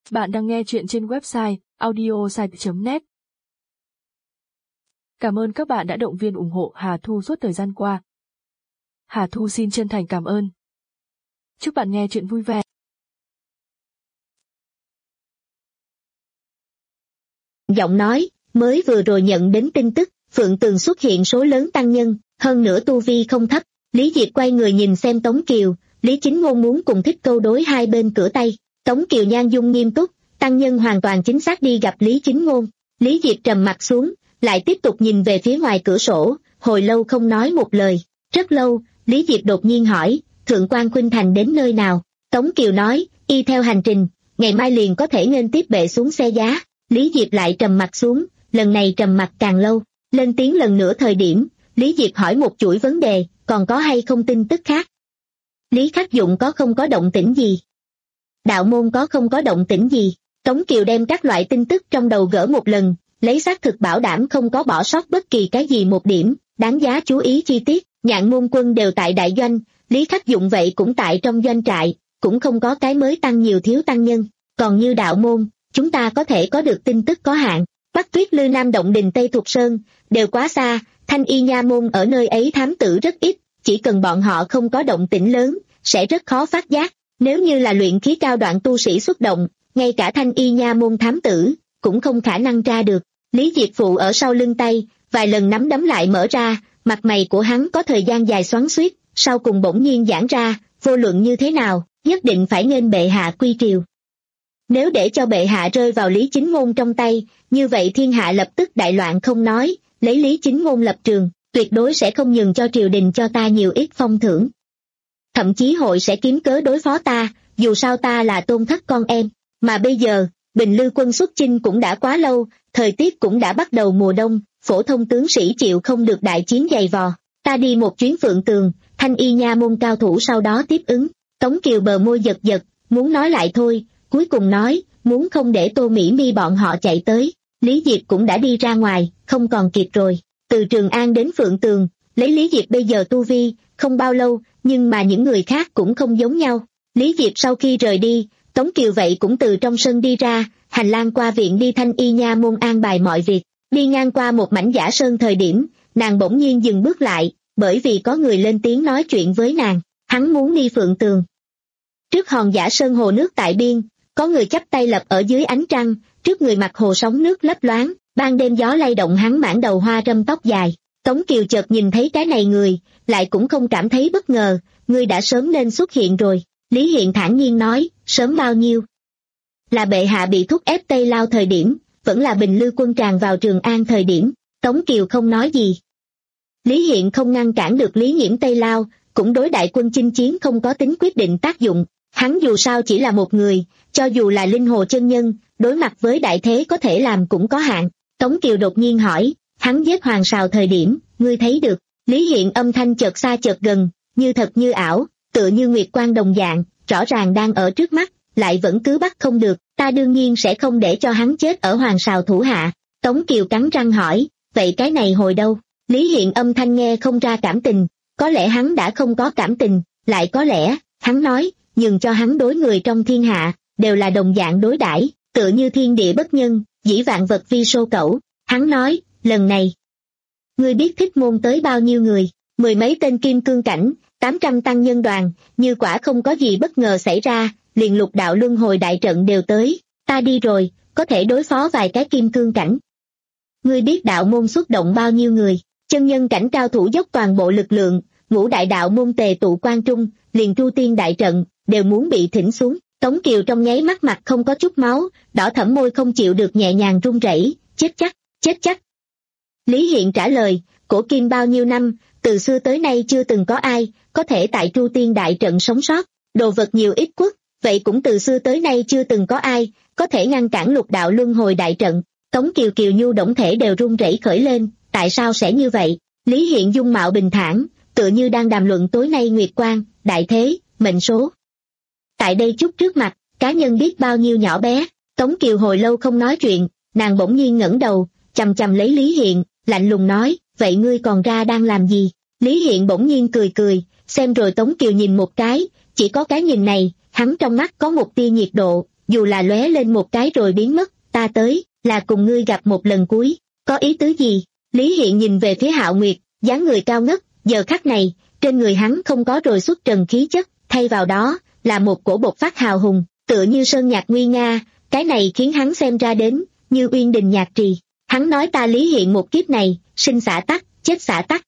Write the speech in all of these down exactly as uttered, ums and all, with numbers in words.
Bạn đang nghe chuyện trên website audiosite chấm net. Cảm ơn các bạn đã động viên ủng hộ Hà Thu suốt thời gian qua. Hà Thu xin chân thành cảm ơn. Chúc bạn nghe chuyện vui vẻ. Giọng nói, mới vừa rồi nhận đến tin tức, Phượng Tường xuất hiện số lớn tăng nhân, hơn nữa tu vi không thấp. Lý Diệp quay người nhìn xem Tống Kiều, Lý Chính Ngôn muốn cùng thích câu đối hai bên cửa tay. Tống Kiều nhan dung nghiêm túc, tăng nhân hoàn toàn chính xác đi gặp Lý Chính Ngôn. Lý Diệp trầm mặt xuống, lại tiếp tục nhìn về phía ngoài cửa sổ, hồi lâu không nói một lời. Rất lâu, Lý Diệp đột nhiên hỏi, Thượng quan Khuynh Thành đến nơi nào? Tống Kiều nói, y theo hành trình, ngày mai liền có thể nghênh tiếp bệ xuống xe giá. Lý Diệp lại trầm mặt xuống, lần này trầm mặt càng lâu. Lên tiếng lần nữa thời điểm, Lý Diệp hỏi một chuỗi vấn đề, còn có hay không tin tức khác? Lý Khắc Dụng có không có động tĩnh gì? Đạo môn có không có động tĩnh gì? Tống Kiều đem các loại tin tức trong đầu gỡ một lần, lấy xác thực bảo đảm không có bỏ sót bất kỳ cái gì một điểm, đáng giá chú ý chi tiết. Nhạn môn quân đều tại đại doanh, Lý Khắc Dụng vậy cũng tại trong doanh trại, cũng không có cái mới tăng nhiều thiếu tăng nhân. Còn như đạo môn, chúng ta có thể có được tin tức có hạn. Bắc Tuyết Lư Nam Động Đình Tây Thục Sơn, đều quá xa, Thanh Y Nha môn ở nơi ấy thám tử rất ít, chỉ cần bọn họ không có động tĩnh lớn, sẽ rất khó phát giác. Nếu như là luyện khí cao đoạn tu sĩ xuất động, ngay cả Thanh Y Nha môn thám tử, cũng không khả năng ra được. Lý Diệp phụ ở sau lưng tay, vài lần nắm đấm lại mở ra, mặt mày của hắn có thời gian dài xoắn xuýt, sau cùng bỗng nhiên giãn ra, vô luận như thế nào, nhất định phải nghênh bệ hạ quy triều. Nếu để cho bệ hạ rơi vào Lý Chính Ngôn trong tay, như vậy thiên hạ lập tức đại loạn không nói, lấy Lý Chính Ngôn lập trường, tuyệt đối sẽ không nhường cho triều đình cho ta nhiều ít phong thưởng. Thậm chí hội sẽ kiếm cớ đối phó ta, dù sao ta là tôn thất con em, mà bây giờ, Bình Lư quân xuất chinh cũng đã quá lâu, thời tiết cũng đã bắt đầu mùa đông, phổ thông tướng sĩ chịu không được đại chiến dày vò, ta đi một chuyến Phượng Tường, Thanh Y Nha môn cao thủ sau đó tiếp ứng. Tống Kiều bờ môi giật giật, muốn nói lại thôi, cuối cùng nói, muốn không để Tô Mỹ Mi bọn họ chạy tới. Lý Diệp cũng đã đi ra ngoài, không còn kịp rồi. Từ Trường An đến Phượng Tường, lấy Lý Diệp bây giờ tu vi, không bao lâu, nhưng mà những người khác cũng không giống nhau. Lý Diệp sau khi rời đi, Tống Kiều vậy cũng từ trong sân đi ra, hành lang qua viện đi Thanh Y Nha môn an bài mọi việc. Đi ngang qua một mảnh giả sơn thời điểm, nàng bỗng nhiên dừng bước lại, bởi vì có người lên tiếng nói chuyện với nàng, hắn muốn đi Phượng Tường. Trước hòn giả sơn hồ nước tại biên, có người chắp tay lập ở dưới ánh trăng, trước người mặt hồ sóng nước lấp loáng, ban đêm gió lay động hắn mãn đầu hoa râm tóc dài. Tống Kiều chợt nhìn thấy cái này người, lại cũng không cảm thấy bất ngờ, ngươi đã sớm nên xuất hiện rồi. Lý Hiện thản nhiên nói, sớm bao nhiêu? Là bệ hạ bị thúc ép Tây Lao thời điểm, vẫn là Bình Lư quân tràn vào Trường An thời điểm. Tống Kiều không nói gì. Lý Hiện không ngăn cản được Lý Nghiễm Tây Lao, cũng đối đại quân chinh chiến không có tính quyết định tác dụng. Hắn dù sao chỉ là một người, cho dù là linh hồ chân nhân, đối mặt với đại thế có thể làm cũng có hạn. Tống Kiều đột nhiên hỏi, hắn giết Hoàng Sào thời điểm, ngươi thấy được? Lý Hiện âm thanh chợt xa chợt gần, như thật như ảo, tựa như nguyệt quang đồng dạng, rõ ràng đang ở trước mắt, lại vẫn cứ bắt không được, ta đương nhiên sẽ không để cho hắn chết ở Hoàng Sào thủ hạ. Tống Kiều cắn răng hỏi, vậy cái này hồi đâu? Lý Hiện âm thanh nghe không ra cảm tình, có lẽ hắn đã không có cảm tình, lại có lẽ, hắn nói, nhường cho hắn đối người trong thiên hạ, đều là đồng dạng đối đãi, tựa như thiên địa bất nhân, dĩ vạn vật vi sô cẩu. Hắn nói, lần này, ngươi biết Thích Môn tới bao nhiêu người? Mười mấy tên kim cương cảnh, tám trăm tăng nhân đoàn, như quả không có gì bất ngờ xảy ra, liền lục đạo luân hồi đại trận đều tới, ta đi rồi, có thể đối phó vài cái kim cương cảnh. Ngươi biết đạo môn xuất động bao nhiêu người? Chân nhân cảnh cao thủ dốc toàn bộ lực lượng, ngũ đại đạo môn tề tụ quan trung, liền Tru Tiên đại trận, đều muốn bị thỉnh xuống. Tống Kiều trong nháy mắt mặt không có chút máu, đỏ thẫm môi không chịu được nhẹ nhàng run rẩy, chết chắc, chết chắc. Lý Hiện trả lời, cổ kim bao nhiêu năm, từ xưa tới nay chưa từng có ai, có thể tại Tru Tiên đại trận sống sót, đồ vật nhiều ít quốc, vậy cũng từ xưa tới nay chưa từng có ai, có thể ngăn cản lục đạo luân hồi đại trận. Tống Kiều Kiều Nhu động thể đều run rẩy khởi lên, tại sao sẽ như vậy? Lý Hiện dung mạo bình thản, tựa như đang đàm luận tối nay nguyệt quang, đại thế, mệnh số. Tại đây chút trước mặt, cá nhân biết bao nhiêu nhỏ bé. Tống Kiều hồi lâu không nói chuyện, nàng bỗng nhiên ngẩng đầu, chằm chằm lấy Lý Hiện, lạnh lùng nói, vậy ngươi còn ra đang làm gì? Lý Hiện bỗng nhiên cười cười, xem rồi Tống Kiều nhìn một cái, chỉ có cái nhìn này, hắn trong mắt có một tia nhiệt độ, dù là lóe lên một cái rồi biến mất, ta tới, là cùng ngươi gặp một lần cuối, có ý tứ gì? Lý Hiện nhìn về phía Hạo Nguyệt, dáng người cao ngất, giờ khắc này, trên người hắn không có rồi xuất trần khí chất, thay vào đó, là một cổ bộc phát hào hùng, tựa như sơn nhạc nguy nga, cái này khiến hắn xem ra đến, như uyên đình nhạc trì. Hắn nói ta Lý Hiện một kiếp này, sinh xả tắc, chết xả tắc.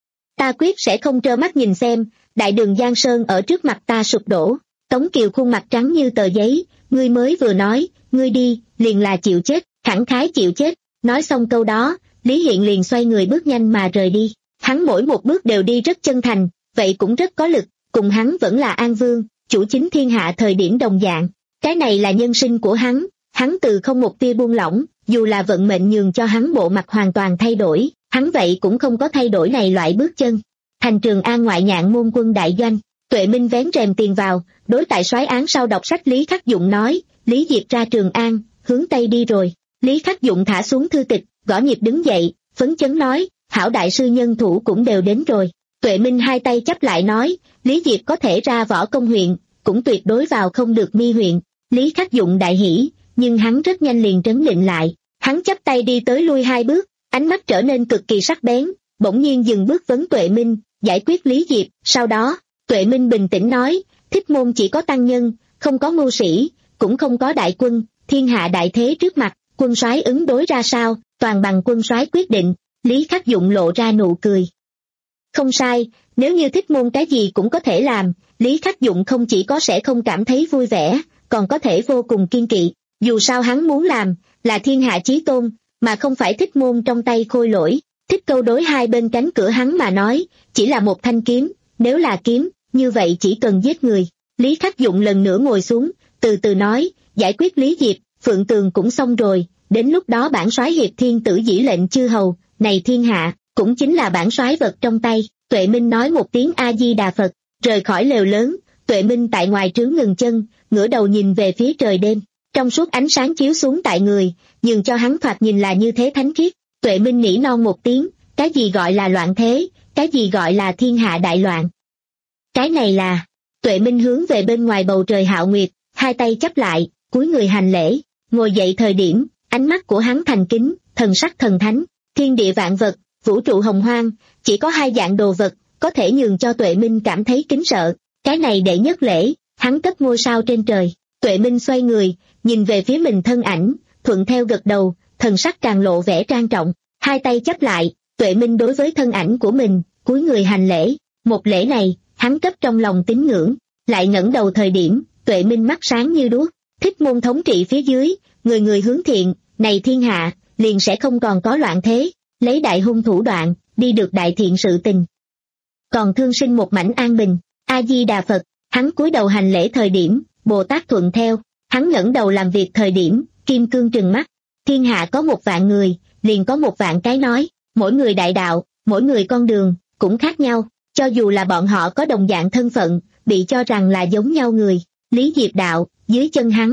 Ta quyết sẽ không trơ mắt nhìn xem, đại đường Giang Sơn ở trước mặt ta sụp đổ. Tống Kiều khuôn mặt trắng như tờ giấy, ngươi mới vừa nói, ngươi đi, liền là chịu chết, khẳng khái chịu chết. Nói xong câu đó, Lý Hiện liền xoay người bước nhanh mà rời đi. Hắn mỗi một bước đều đi rất chân thành, vậy cũng rất có lực, cùng hắn vẫn là An Vương, chủ chính thiên hạ thời điểm đồng dạng. Cái này là nhân sinh của hắn, hắn từ không một tia buông lỏng, dù là vận mệnh nhường cho hắn bộ mặt hoàn toàn thay đổi, hắn vậy cũng không có thay đổi này loại bước chân. Thành Trường An ngoại nhạn môn quân đại doanh, Tuệ Minh vén rèm tiền vào, đối tại soái án sau đọc sách Lý Khắc Dụng nói, Lý Diệp ra Trường An, hướng Tây đi rồi. Lý Khắc Dụng thả xuống thư tịch, gõ nhịp đứng dậy, phấn chấn nói, hảo đại sư nhân thủ cũng đều đến rồi. Tuệ Minh hai tay chắp lại nói, Lý Diệp có thể ra Võ Công huyện, cũng tuyệt đối vào không được Mi huyện. Lý Khắc Dụng đại hỉ, nhưng hắn rất nhanh liền trấn định lại, hắn chắp tay đi tới lui hai bước, ánh mắt trở nên cực kỳ sắc bén, bỗng nhiên dừng bước vấn Tuệ Minh, giải quyết Lý Diệp. Sau đó, Tuệ Minh bình tĩnh nói, Thích Môn chỉ có tăng nhân, không có mưu sĩ, cũng không có đại quân, thiên hạ đại thế trước mặt, quân soái ứng đối ra sao, toàn bằng quân soái quyết định. Lý Khắc Dụng lộ ra nụ cười. Không sai, nếu như Thích Môn cái gì cũng có thể làm, Lý Khắc Dụng không chỉ có sẽ không cảm thấy vui vẻ, còn có thể vô cùng kiên kỵ. Dù sao hắn muốn làm, là thiên hạ chí tôn, mà không phải Thích Môn trong tay khôi lỗi. Thích Câu đối hai bên cánh cửa hắn mà nói, chỉ là một thanh kiếm, nếu là kiếm, như vậy chỉ cần giết người. Lý Khắc Dụng lần nữa ngồi xuống, từ từ nói, giải quyết Lý Diệp, Phượng Tường cũng xong rồi, đến lúc đó bản soái hiệp thiên tử dĩ lệnh chư hầu, này thiên hạ, cũng chính là bản soái vật trong tay. Tuệ Minh nói một tiếng A-di-đà Phật, rời khỏi lều lớn. Tuệ Minh tại ngoài trướng ngừng chân, ngửa đầu nhìn về phía trời đêm, trong suốt ánh sáng chiếu xuống tại người, dường cho hắn thoạt nhìn là như thế thánh khiết. Tuệ Minh nỉ non một tiếng, cái gì gọi là loạn thế, cái gì gọi là thiên hạ đại loạn. Cái này là, Tuệ Minh hướng về bên ngoài bầu trời Hạo Nguyệt, hai tay chắp lại, cúi người hành lễ, ngồi dậy thời điểm, ánh mắt của hắn thành kính, thần sắc thần thánh, thiên địa vạn vật, vũ trụ hồng hoang, chỉ có hai dạng đồ vật, có thể nhường cho Tuệ Minh cảm thấy kính sợ. Cái này đệ nhất lễ, hắn cấp ngôi sao trên trời. Tuệ Minh xoay người, nhìn về phía mình thân ảnh, thuận theo gật đầu, thần sắc càng lộ vẻ trang trọng, hai tay chắp lại, Tuệ Minh đối với thân ảnh của mình, cúi người hành lễ. Một lễ này, hắn cấp trong lòng tín ngưỡng, lại ngẩng đầu thời điểm, Tuệ Minh mắt sáng như đuốc. Thích Môn thống trị phía dưới, người người hướng thiện, này thiên hạ, liền sẽ không còn có loạn thế, lấy đại hung thủ đoạn, đi được đại thiện sự tình. Còn thương sinh một mảnh an bình. A-di-đà Phật, hắn cúi đầu hành lễ thời điểm, Bồ Tát thuận theo, hắn ngẩng đầu làm việc thời điểm, kim cương trừng mắt. Thiên hạ có một vạn người, liền có một vạn cái nói, mỗi người đại đạo, mỗi người con đường, cũng khác nhau, cho dù là bọn họ có đồng dạng thân phận, bị cho rằng là giống nhau người. Lý Diệp đạo, dưới chân hắn.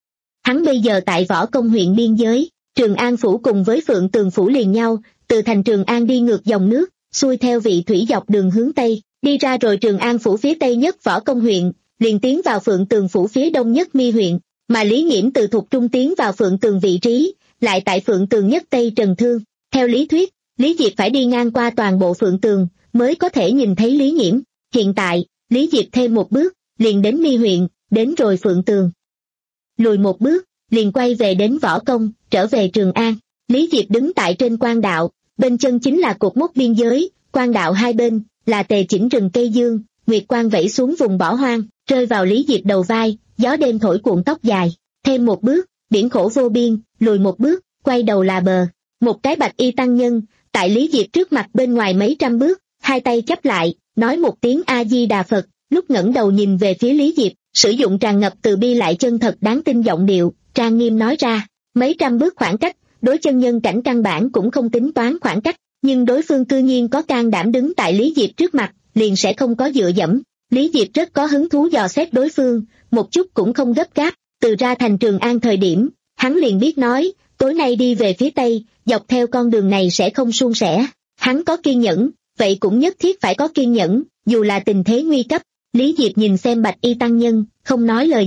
Hắn bây giờ tại Võ Công huyện biên giới, Trường An Phủ cùng với Phượng Tường Phủ liền nhau, từ thành Trường An đi ngược dòng nước, xuôi theo vị thủy dọc đường hướng Tây, đi ra rồi Trường An Phủ phía Tây nhất Võ Công huyện, liền tiến vào Phượng Tường Phủ phía Đông nhất Mi huyện, mà Lý Nghiễm từ Thục Trung tiến vào Phượng Tường vị trí, lại tại Phượng Tường nhất Tây Trần Thương. Theo lý thuyết, Lý Diệp phải đi ngang qua toàn bộ Phượng Tường, mới có thể nhìn thấy Lý Nghiễm. Hiện tại, Lý Diệp thêm một bước, liền đến Mi huyện, đến rồi Phượng Tường. Lùi một bước, liền quay về đến Võ Công, trở về Trường An. Lý Diệp đứng tại trên quan đạo, bên chân chính là cột mốc biên giới, quan đạo hai bên, là tề chỉnh rừng cây dương, nguyệt quang vẫy xuống vùng bỏ hoang, rơi vào Lý Diệp đầu vai, gió đêm thổi cuộn tóc dài. Thêm một bước, biển khổ vô biên, lùi một bước, quay đầu là bờ. Một cái bạch y tăng nhân, tại Lý Diệp trước mặt bên ngoài mấy trăm bước, hai tay chắp lại, nói một tiếng A-di-đà Phật, lúc ngẩng đầu nhìn về phía Lý Diệp, sử dụng tràn ngập từ bi lại chân thật đáng tin giọng điệu, trang nghiêm nói ra, mấy trăm bước khoảng cách, đối chân nhân cảnh căn bản cũng không tính toán khoảng cách, nhưng đối phương cư nhiên có can đảm đứng tại Lý Diệp trước mặt, liền sẽ không có dựa dẫm. Lý Diệp rất có hứng thú dò xét đối phương, một chút cũng không gấp gáp, từ ra thành Trường An thời điểm, hắn liền biết nói, tối nay đi về phía Tây, dọc theo con đường này sẽ không suôn sẻ. Hắn có kiên nhẫn, vậy cũng nhất thiết phải có kiên nhẫn, dù là tình thế nguy cấp. Lý Diệp nhìn xem bạch y tăng nhân, không nói lời gì,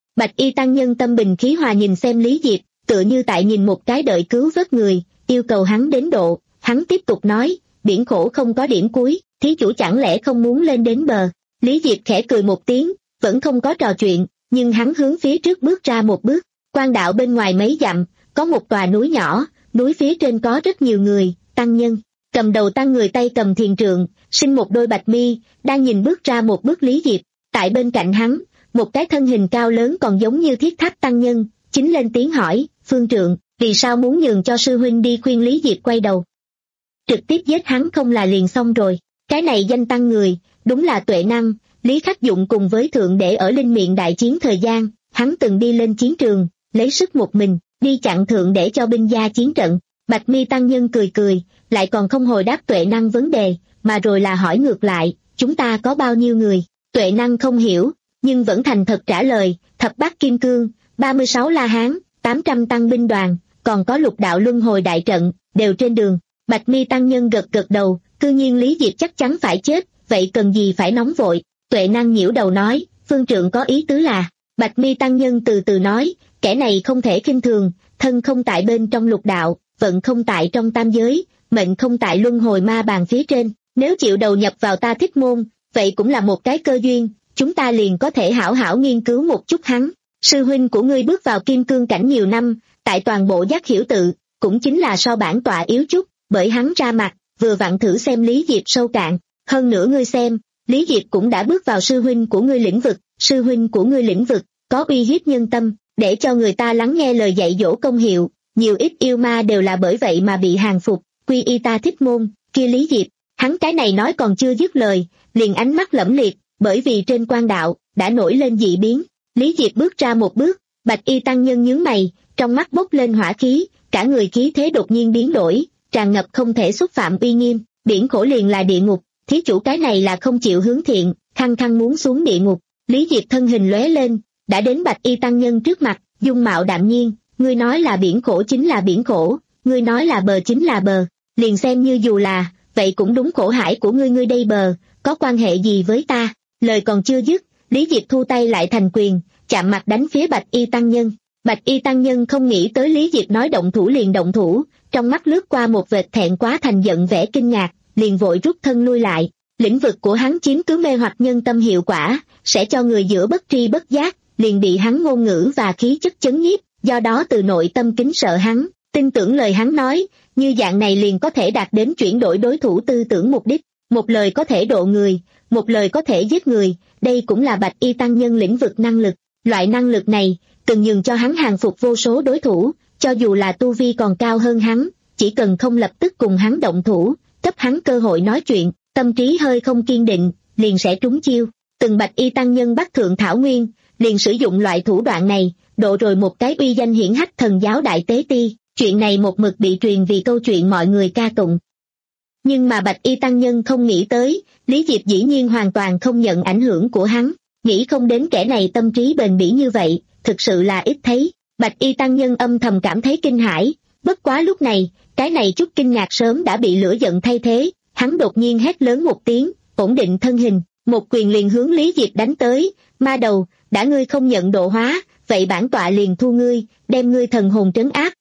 Bạch y tăng nhân tâm bình khí hòa nhìn xem Lý Diệp, tựa như tại nhìn một cái đợi cứu vớt người, yêu cầu hắn đến độ. Hắn tiếp tục nói, biển khổ không có điểm cuối, thí chủ chẳng lẽ không muốn lên đến bờ. Lý Diệp khẽ cười một tiếng, vẫn không có trò chuyện, nhưng hắn hướng phía trước bước ra một bước. Quan đạo bên ngoài mấy dặm, có một tòa núi nhỏ, núi phía trên có rất nhiều người, tăng nhân. Cầm đầu tăng người tay cầm thiền trượng, sinh một đôi bạch mi, đang nhìn bước ra một bước Lý Diệp. Tại bên cạnh hắn, một cái thân hình cao lớn còn giống như thiết tháp tăng nhân, chính lên tiếng hỏi, phương trượng, vì sao muốn nhường cho sư huynh đi khuyên Lý Diệp quay đầu? Trực tiếp giết hắn không là liền xong rồi. Cái này danh tăng người, đúng là tuệ năng. Lý Khắc Dụng cùng với thượng để ở Linh Miện đại chiến thời gian, hắn từng đi lên chiến trường, lấy sức một mình, đi chặn thượng để cho binh gia chiến trận. Bạch mi tăng nhân cười cười, lại còn không hồi đáp tuệ năng vấn đề, mà rồi là hỏi ngược lại, chúng ta có bao nhiêu người? Tuệ năng không hiểu, nhưng vẫn thành thật trả lời, thập bát kim cương, ba mươi sáu la hán, tám trăm tăng binh đoàn, còn có lục đạo luân hồi đại trận, đều trên đường. Bạch mi tăng nhân gật gật đầu, cư nhiên Lý Diệp chắc chắn phải chết, vậy cần gì phải nóng vội. Tuệ năng nhiễu đầu nói, phương trượng có ý tứ là, Bạch mi tăng nhân từ từ nói, kẻ này không thể khinh thường, thân không tại bên trong lục đạo, vận không tại trong tam giới, mệnh không tại luân hồi ma bàn phía trên, nếu chịu đầu nhập vào ta Thích Môn, vậy cũng là một cái cơ duyên, chúng ta liền có thể hảo hảo nghiên cứu một chút hắn. Sư huynh của ngươi bước vào kim cương cảnh nhiều năm, tại toàn bộ Giác Hiểu tự, cũng chính là so bản tọa yếu chút, bởi hắn ra mặt, vừa vặn thử xem Lý Diệp sâu cạn. Hơn nữa ngươi xem, Lý Diệp cũng đã bước vào sư huynh của ngươi lĩnh vực, sư huynh của ngươi lĩnh vực, có uy hiếp nhân tâm, để cho người ta lắng nghe lời dạy dỗ công hiệu, nhiều ít yêu ma đều là bởi vậy mà bị hàng phục, quy y ta Thích Môn, kia Lý Diệp, hắn cái này nói còn chưa dứt lời, liền ánh mắt lẫm liệt, bởi vì trên quan đạo, đã nổi lên dị biến. Lý Diệp bước ra một bước, bạch y tăng nhân nhướng mày, trong mắt bốc lên hỏa khí, cả người khí thế đột nhiên biến đổi, tràn ngập không thể xúc phạm uy nghiêm, biển khổ liền là địa ngục, thí chủ cái này là không chịu hướng thiện, khăng khăng muốn xuống địa ngục. Lý Diệp thân hình lóe lên, đã đến bạch y tăng nhân trước mặt, dung mạo đạm nhiên, ngươi nói là biển khổ chính là biển khổ, ngươi nói là bờ chính là bờ, liền xem như dù là, vậy cũng đúng khổ hải của ngươi ngươi đây bờ, có quan hệ gì với ta? Lời còn chưa dứt, Lý Diệp thu tay lại thành quyền, chạm mặt đánh phía bạch y tăng nhân. Bạch y tăng nhân không nghĩ tới Lý Diệp nói động thủ liền động thủ, trong mắt lướt qua một vệt thẹn quá thành giận vẻ kinh ngạc, liền vội rút thân lui lại. Lĩnh vực của hắn chiếm cứ mê hoặc nhân tâm hiệu quả, sẽ cho người giữa bất tri bất giác, liền bị hắn ngôn ngữ và khí chất chấn nhiếp, do đó từ nội tâm kính sợ hắn, tin tưởng lời hắn nói, như dạng này liền có thể đạt đến chuyển đổi đối thủ tư tưởng mục đích. Một lời có thể độ người, một lời có thể giết người, đây cũng là bạch y tăng nhân lĩnh vực năng lực. Loại năng lực này, từng nhường cho hắn hàng phục vô số đối thủ, cho dù là tu vi còn cao hơn hắn, chỉ cần không lập tức cùng hắn động thủ, cấp hắn cơ hội nói chuyện, tâm trí hơi không kiên định, liền sẽ trúng chiêu. Từng bạch y tăng nhân bắt thượng thảo nguyên, liền sử dụng loại thủ đoạn này, độ rồi một cái uy danh hiển hách thần giáo đại tế ti, chuyện này một mực bị truyền vì câu chuyện mọi người ca tụng. Nhưng mà bạch y tăng nhân không nghĩ tới, Lý Diệp dĩ nhiên hoàn toàn không nhận ảnh hưởng của hắn, nghĩ không đến kẻ này tâm trí bền bỉ như vậy, thực sự là ít thấy. Bạch y tăng nhân âm thầm cảm thấy kinh hãi, bất quá lúc này, cái này chút kinh ngạc sớm đã bị lửa giận thay thế, hắn đột nhiên hét lớn một tiếng, ổn định thân hình, một quyền liền hướng Lý Diệp đánh tới. Ma đầu, đã ngươi không nhận độ hóa, vậy bản tọa liền thu ngươi, đem ngươi thần hồn trấn áp.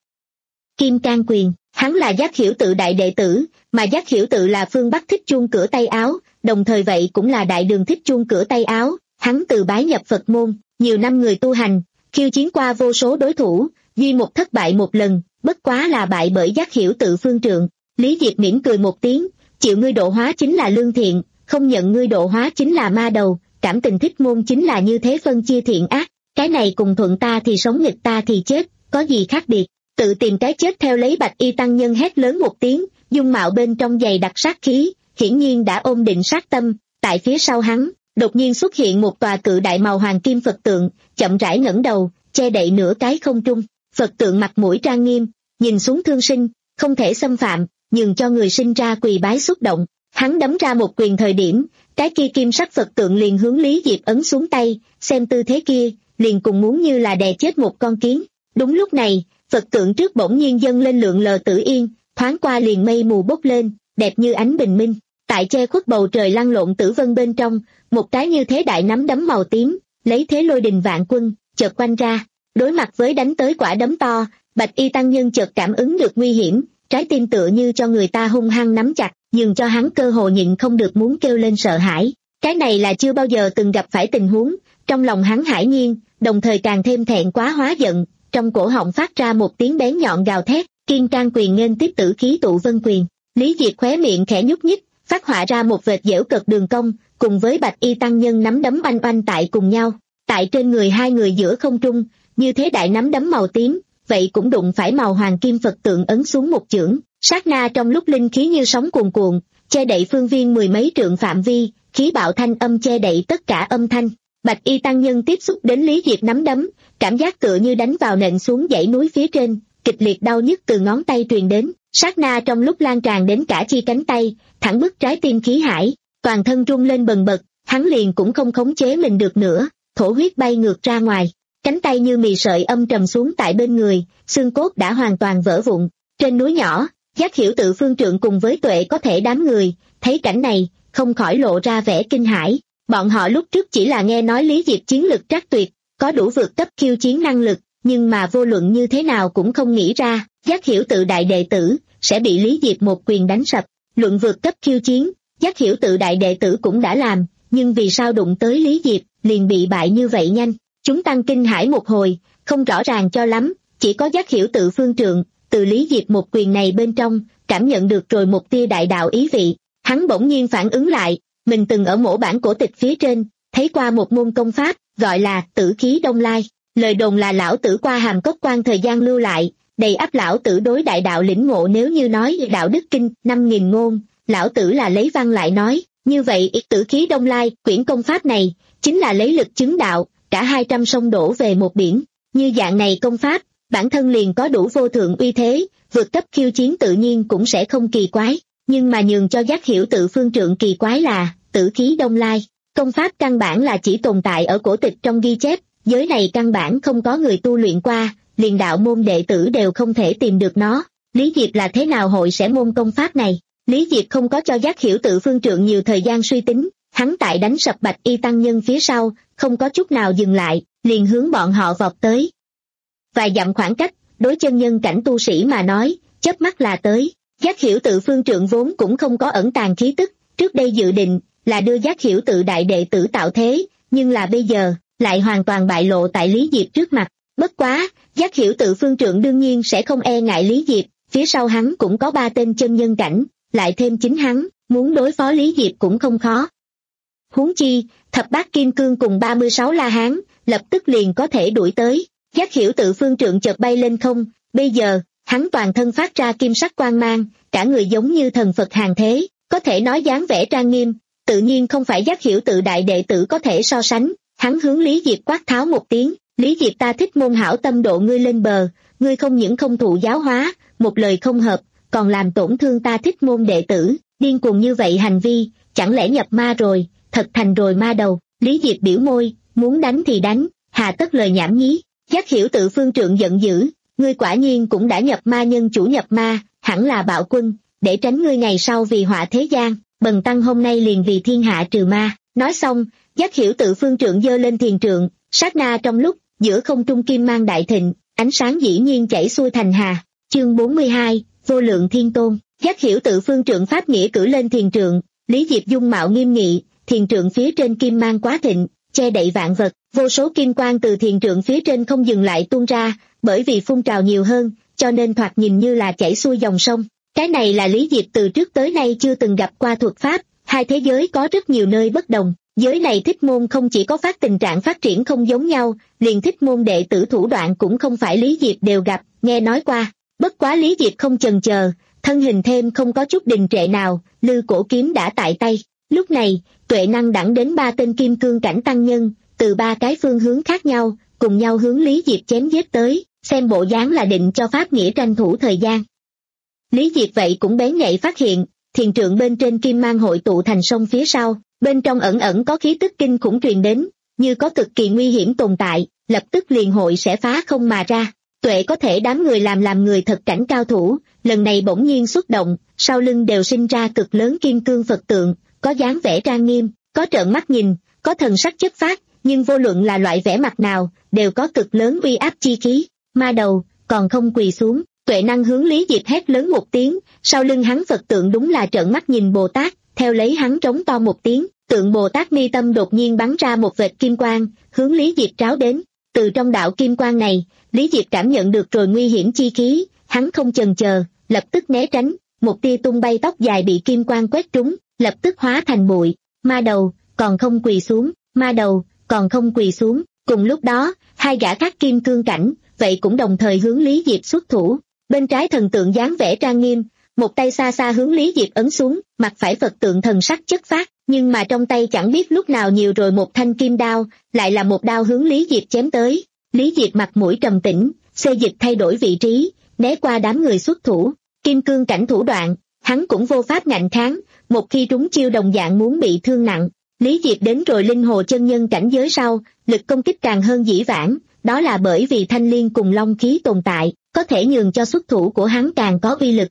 Kim Cang quyền, hắn là Giác Hiểu tự đại đệ tử, mà Giác Hiểu tự là phương Bắc Thích Chuông cửa Tây Áo, đồng thời vậy cũng là đại đường Thích Chuông cửa Tây Áo. Hắn từ bái nhập Phật môn, nhiều năm người tu hành, khiêu chiến qua vô số đối thủ, duy một thất bại một lần, bất quá là bại bởi Giác Hiểu tự phương trượng. Lý Diệp mỉm cười một tiếng, chịu ngươi độ hóa chính là lương thiện, không nhận ngươi độ hóa chính là ma đầu, cảm tình Thích Môn chính là như thế phân chia thiện ác, cái này cùng thuận ta thì sống nghịch ta thì chết, có gì khác biệt, tự tìm cái chết. Theo lấy bạch y tăng nhân hét lớn một tiếng, dung mạo bên trong dày đặc sát khí, hiển nhiên đã ôm định sát tâm. Tại phía sau hắn, đột nhiên xuất hiện một tòa cự đại màu hoàng kim Phật tượng, chậm rãi ngẩng đầu, che đậy nửa cái không trung. Phật tượng mặt mũi trang nghiêm, nhìn xuống thương sinh, không thể xâm phạm, nhường cho người sinh ra quỳ bái xúc động. Hắn đấm ra một quyền thời điểm, cái kia kim sắc Phật tượng liền hướng Lý Diệp ấn xuống tay, xem tư thế kia, liền cùng muốn như là đè chết một con kiến. Đúng lúc này, Phật tượng trước bỗng nhiên dâng lên lượng lờ tử yên, thoáng qua liền mây mù bốc lên, đẹp như ánh bình minh. Tại che khuất bầu trời lăn lộn tử vân bên trong, một cái như thế đại nắm đấm màu tím, lấy thế lôi đình vạn quân, chợt quanh ra. Đối mặt với đánh tới quả đấm to, Bạch Y tăng nhân chợt cảm ứng được nguy hiểm, trái tim tựa như cho người ta hung hăng nắm chặt, dường cho hắn cơ hồ nhịn không được muốn kêu lên sợ hãi. Cái này là chưa bao giờ từng gặp phải tình huống, trong lòng hắn hải nhiên, đồng thời càng thêm thẹn quá hóa giận, trong cổ họng phát ra một tiếng bén nhọn gào thét, kiên can quyền nghênh tiếp tử khí tụ vân quyền. Lý Diệp khóe miệng khẽ nhúc nhích, phát họa ra một vệt giễu cợt đường cong, cùng với Bạch Y tăng nhân nắm đấm oanh oanh tại cùng nhau, tại trên người hai người giữa không trung, như thế đại nắm đấm màu tím, vậy cũng đụng phải màu hoàng kim Phật tượng ấn xuống một chưởng, sát na trong lúc linh khí như sóng cuồn cuộn, che đậy phương viên mười mấy trượng phạm vi, khí bạo thanh âm che đậy tất cả âm thanh. Bạch Y tăng nhân tiếp xúc đến Lý Diệp nắm đấm, cảm giác tựa như đánh vào nện xuống dãy núi phía trên, kịch liệt đau nhức từ ngón tay truyền đến, sát na trong lúc lan tràn đến cả chi cánh tay, thẳng bức trái tim khí hải, toàn thân rung lên bần bật, hắn liền cũng không khống chế mình được nữa, thổ huyết bay ngược ra ngoài, cánh tay như mì sợi âm trầm xuống tại bên người, xương cốt đã hoàn toàn vỡ vụn. Trên núi nhỏ, Giác Hiểu Tự Phương Trượng cùng với Tuệ có thể đám người, thấy cảnh này, không khỏi lộ ra vẻ kinh hãi. Bọn họ lúc trước chỉ là nghe nói Lý Diệp chiến lực trắc tuyệt, có đủ vượt cấp khiêu chiến năng lực, nhưng mà vô luận như thế nào cũng không nghĩ ra, Giác Hiểu Tự đại đệ tử, sẽ bị Lý Diệp một quyền đánh sập. Luận vượt cấp khiêu chiến, Giác Hiểu Tự đại đệ tử cũng đã làm, nhưng vì sao đụng tới Lý Diệp, liền bị bại như vậy nhanh. Chúng tăng kinh hãi một hồi, không rõ ràng cho lắm, chỉ có Giác Hiểu Tự Phương Trượng, từ Lý Diệp một quyền này bên trong, cảm nhận được rồi một tia đại đạo ý vị. Hắn bỗng nhiên phản ứng lại, mình từng ở mổ bản cổ tịch phía trên, thấy qua một môn công pháp, gọi là Tử Khí Đông Lai. Lời đồn là lão tử qua Hàm Cốc Quan thời gian lưu lại, đầy ắp lão tử đối đại đạo lĩnh ngộ, nếu như nói đạo đức kinh năm nghìn ngôn, lão tử là lấy văn lại nói. Như vậy Tử Khí Đông Lai, quyển công pháp này, chính là lấy lực chứng đạo, cả hai trăm sông đổ về một biển. Như dạng này công pháp, bản thân liền có đủ vô thượng uy thế, vượt cấp khiêu chiến tự nhiên cũng sẽ không kỳ quái. Nhưng mà nhường cho Giác Hiểu Tự Phương Trượng kỳ quái là, Tử Khí Đông Lai, công pháp căn bản là chỉ tồn tại ở cổ tịch trong ghi chép, giới này căn bản không có người tu luyện qua, liền đạo môn đệ tử đều không thể tìm được nó. Lý Diệp là thế nào hội sẽ môn công pháp này? Lý Diệp không có cho Giác Hiểu Tự Phương Trượng nhiều thời gian suy tính, hắn tại đánh sập Bạch Y tăng nhân phía sau, không có chút nào dừng lại, liền hướng bọn họ vọt tới. Vài dặm khoảng cách, đối chân nhân cảnh tu sĩ mà nói, chớp mắt là tới. Giác Hiểu Tự Phương Trượng vốn cũng không có ẩn tàng khí tức, trước đây dự định là đưa Giác Hiểu Tự đại đệ tử tạo thế, nhưng là bây giờ, lại hoàn toàn bại lộ tại Lý Diệp trước mặt. Bất quá, Giác Hiểu Tự Phương Trượng đương nhiên sẽ không e ngại Lý Diệp, phía sau hắn cũng có ba tên chân nhân cảnh, lại thêm chính hắn, muốn đối phó Lý Diệp cũng không khó. Huống chi, thập bát kim cương cùng ba mươi sáu la hán, lập tức liền có thể đuổi tới. Giác Hiểu Tự Phương Trượng chợt bay lên không, bây giờ, hắn toàn thân phát ra kim sắc quang mang, cả người giống như thần Phật hàng thế, có thể nói dáng vẻ trang nghiêm, tự nhiên không phải Giác Hiểu Tự đại đệ tử có thể so sánh. Hắn hướng Lý Diệp quát tháo một tiếng, Lý Diệp ta thích môn hảo tâm độ ngươi lên bờ, ngươi không những không thụ giáo hóa, một lời không hợp, còn làm tổn thương ta thích môn đệ tử, điên cuồng như vậy hành vi, chẳng lẽ nhập ma rồi, thật thành rồi ma đầu. Lý Diệp biểu môi, muốn đánh thì đánh, hà tất lời nhảm nhí. Giác Hiểu Tự Phương Trượng giận dữ, ngươi quả nhiên cũng đã nhập ma, nhân chủ nhập ma, hẳn là bạo quân, để tránh ngươi ngày sau vì họa thế gian, bần tăng hôm nay liền vì thiên hạ trừ ma. Nói xong, Giác Hiểu Tự Phương Trượng giơ lên thiền trượng, sát na trong lúc, giữa không trung kim mang đại thịnh, ánh sáng dĩ nhiên chảy xuôi thành hà. Chương bốn mươi hai, Vô Lượng Thiên Tôn. Giác Hiểu Tự Phương Trượng pháp nghĩa cử lên thiền trượng, Lý Diệp dung mạo nghiêm nghị, thiền trượng phía trên kim mang quá thịnh, che đậy vạn vật, vô số kim quang từ thiền trượng phía trên không dừng lại tuôn ra, bởi vì phun trào nhiều hơn, cho nên thoạt nhìn như là chảy xuôi dòng sông. Cái này là Lý Diệp từ trước tới nay chưa từng gặp qua thuật pháp, hai thế giới có rất nhiều nơi bất đồng. Giới này thích môn không chỉ có phát tình trạng phát triển không giống nhau, liền thích môn đệ tử thủ đoạn cũng không phải Lý Diệp đều gặp, nghe nói qua. Bất quá Lý Diệp không chần chờ, thân hình thêm không có chút đình trệ nào, lư cổ kiếm đã tại tay. Lúc này, tuệ năng đẳng đến ba tên kim cương cảnh tăng nhân, từ ba cái phương hướng khác nhau, cùng nhau hướng Lý Diệp chém giết tới, xem bộ dáng là định cho pháp nghĩa tranh thủ thời gian. Lý Diệp vậy cũng bén nhạy phát hiện, thiền trượng bên trên kim mang hội tụ thành sông phía sau, bên trong ẩn ẩn có khí tức kinh khủng truyền đến, như có cực kỳ nguy hiểm tồn tại, lập tức liền hội sẽ phá không mà ra. Tuệ có thể đám người làm làm người thật cảnh cao thủ, lần này bỗng nhiên xuất động, sau lưng đều sinh ra cực lớn kim cương Phật tượng, có dáng vẻ trang nghiêm, có trợn mắt nhìn, có thần sắc chất phát, nhưng vô luận là loại vẻ mặt nào, đều có cực lớn uy áp chi khí. Ma đầu, còn không quỳ xuống. Tuệ Năng hướng Lý Diệp hét lớn một tiếng, sau lưng hắn Phật tượng đúng là trợn mắt nhìn Bồ Tát, theo lấy hắn trống to một tiếng, tượng Bồ Tát mi tâm đột nhiên bắn ra một vệt kim quang, hướng Lý Diệp tráo đến. Từ trong đạo kim quang này, Lý Diệp cảm nhận được rồi nguy hiểm chi khí, hắn không chần chờ, lập tức né tránh, một tia tung bay tóc dài bị kim quang quét trúng, lập tức hóa thành bụi. Ma đầu, còn không quỳ xuống, ma đầu, còn không quỳ xuống. Cùng lúc đó, hai gã khác kim cương cảnh, vậy cũng đồng thời hướng Lý Diệp xuất thủ. Bên trái thần tượng dáng vẻ trang nghiêm, một tay xa xa hướng Lý Diệp ấn xuống, mặt phải Phật tượng thần sắc chất phát, nhưng mà trong tay chẳng biết lúc nào nhiều rồi một thanh kim đao, lại là một đao hướng Lý Diệp chém tới. Lý Diệp mặt mũi trầm tĩnh, xê dịch thay đổi vị trí, né qua đám người xuất thủ. Kim cương cảnh thủ đoạn, hắn cũng vô pháp ngạnh kháng, một khi trúng chiêu đồng dạng muốn bị thương nặng. Lý Diệp đến rồi linh hồ chân nhân cảnh giới sau, lực công kích càng hơn dĩ vãng, đó là bởi vì thanh liên cùng long khí tồn tại, có thể nhường cho xuất thủ của hắn càng có uy lực.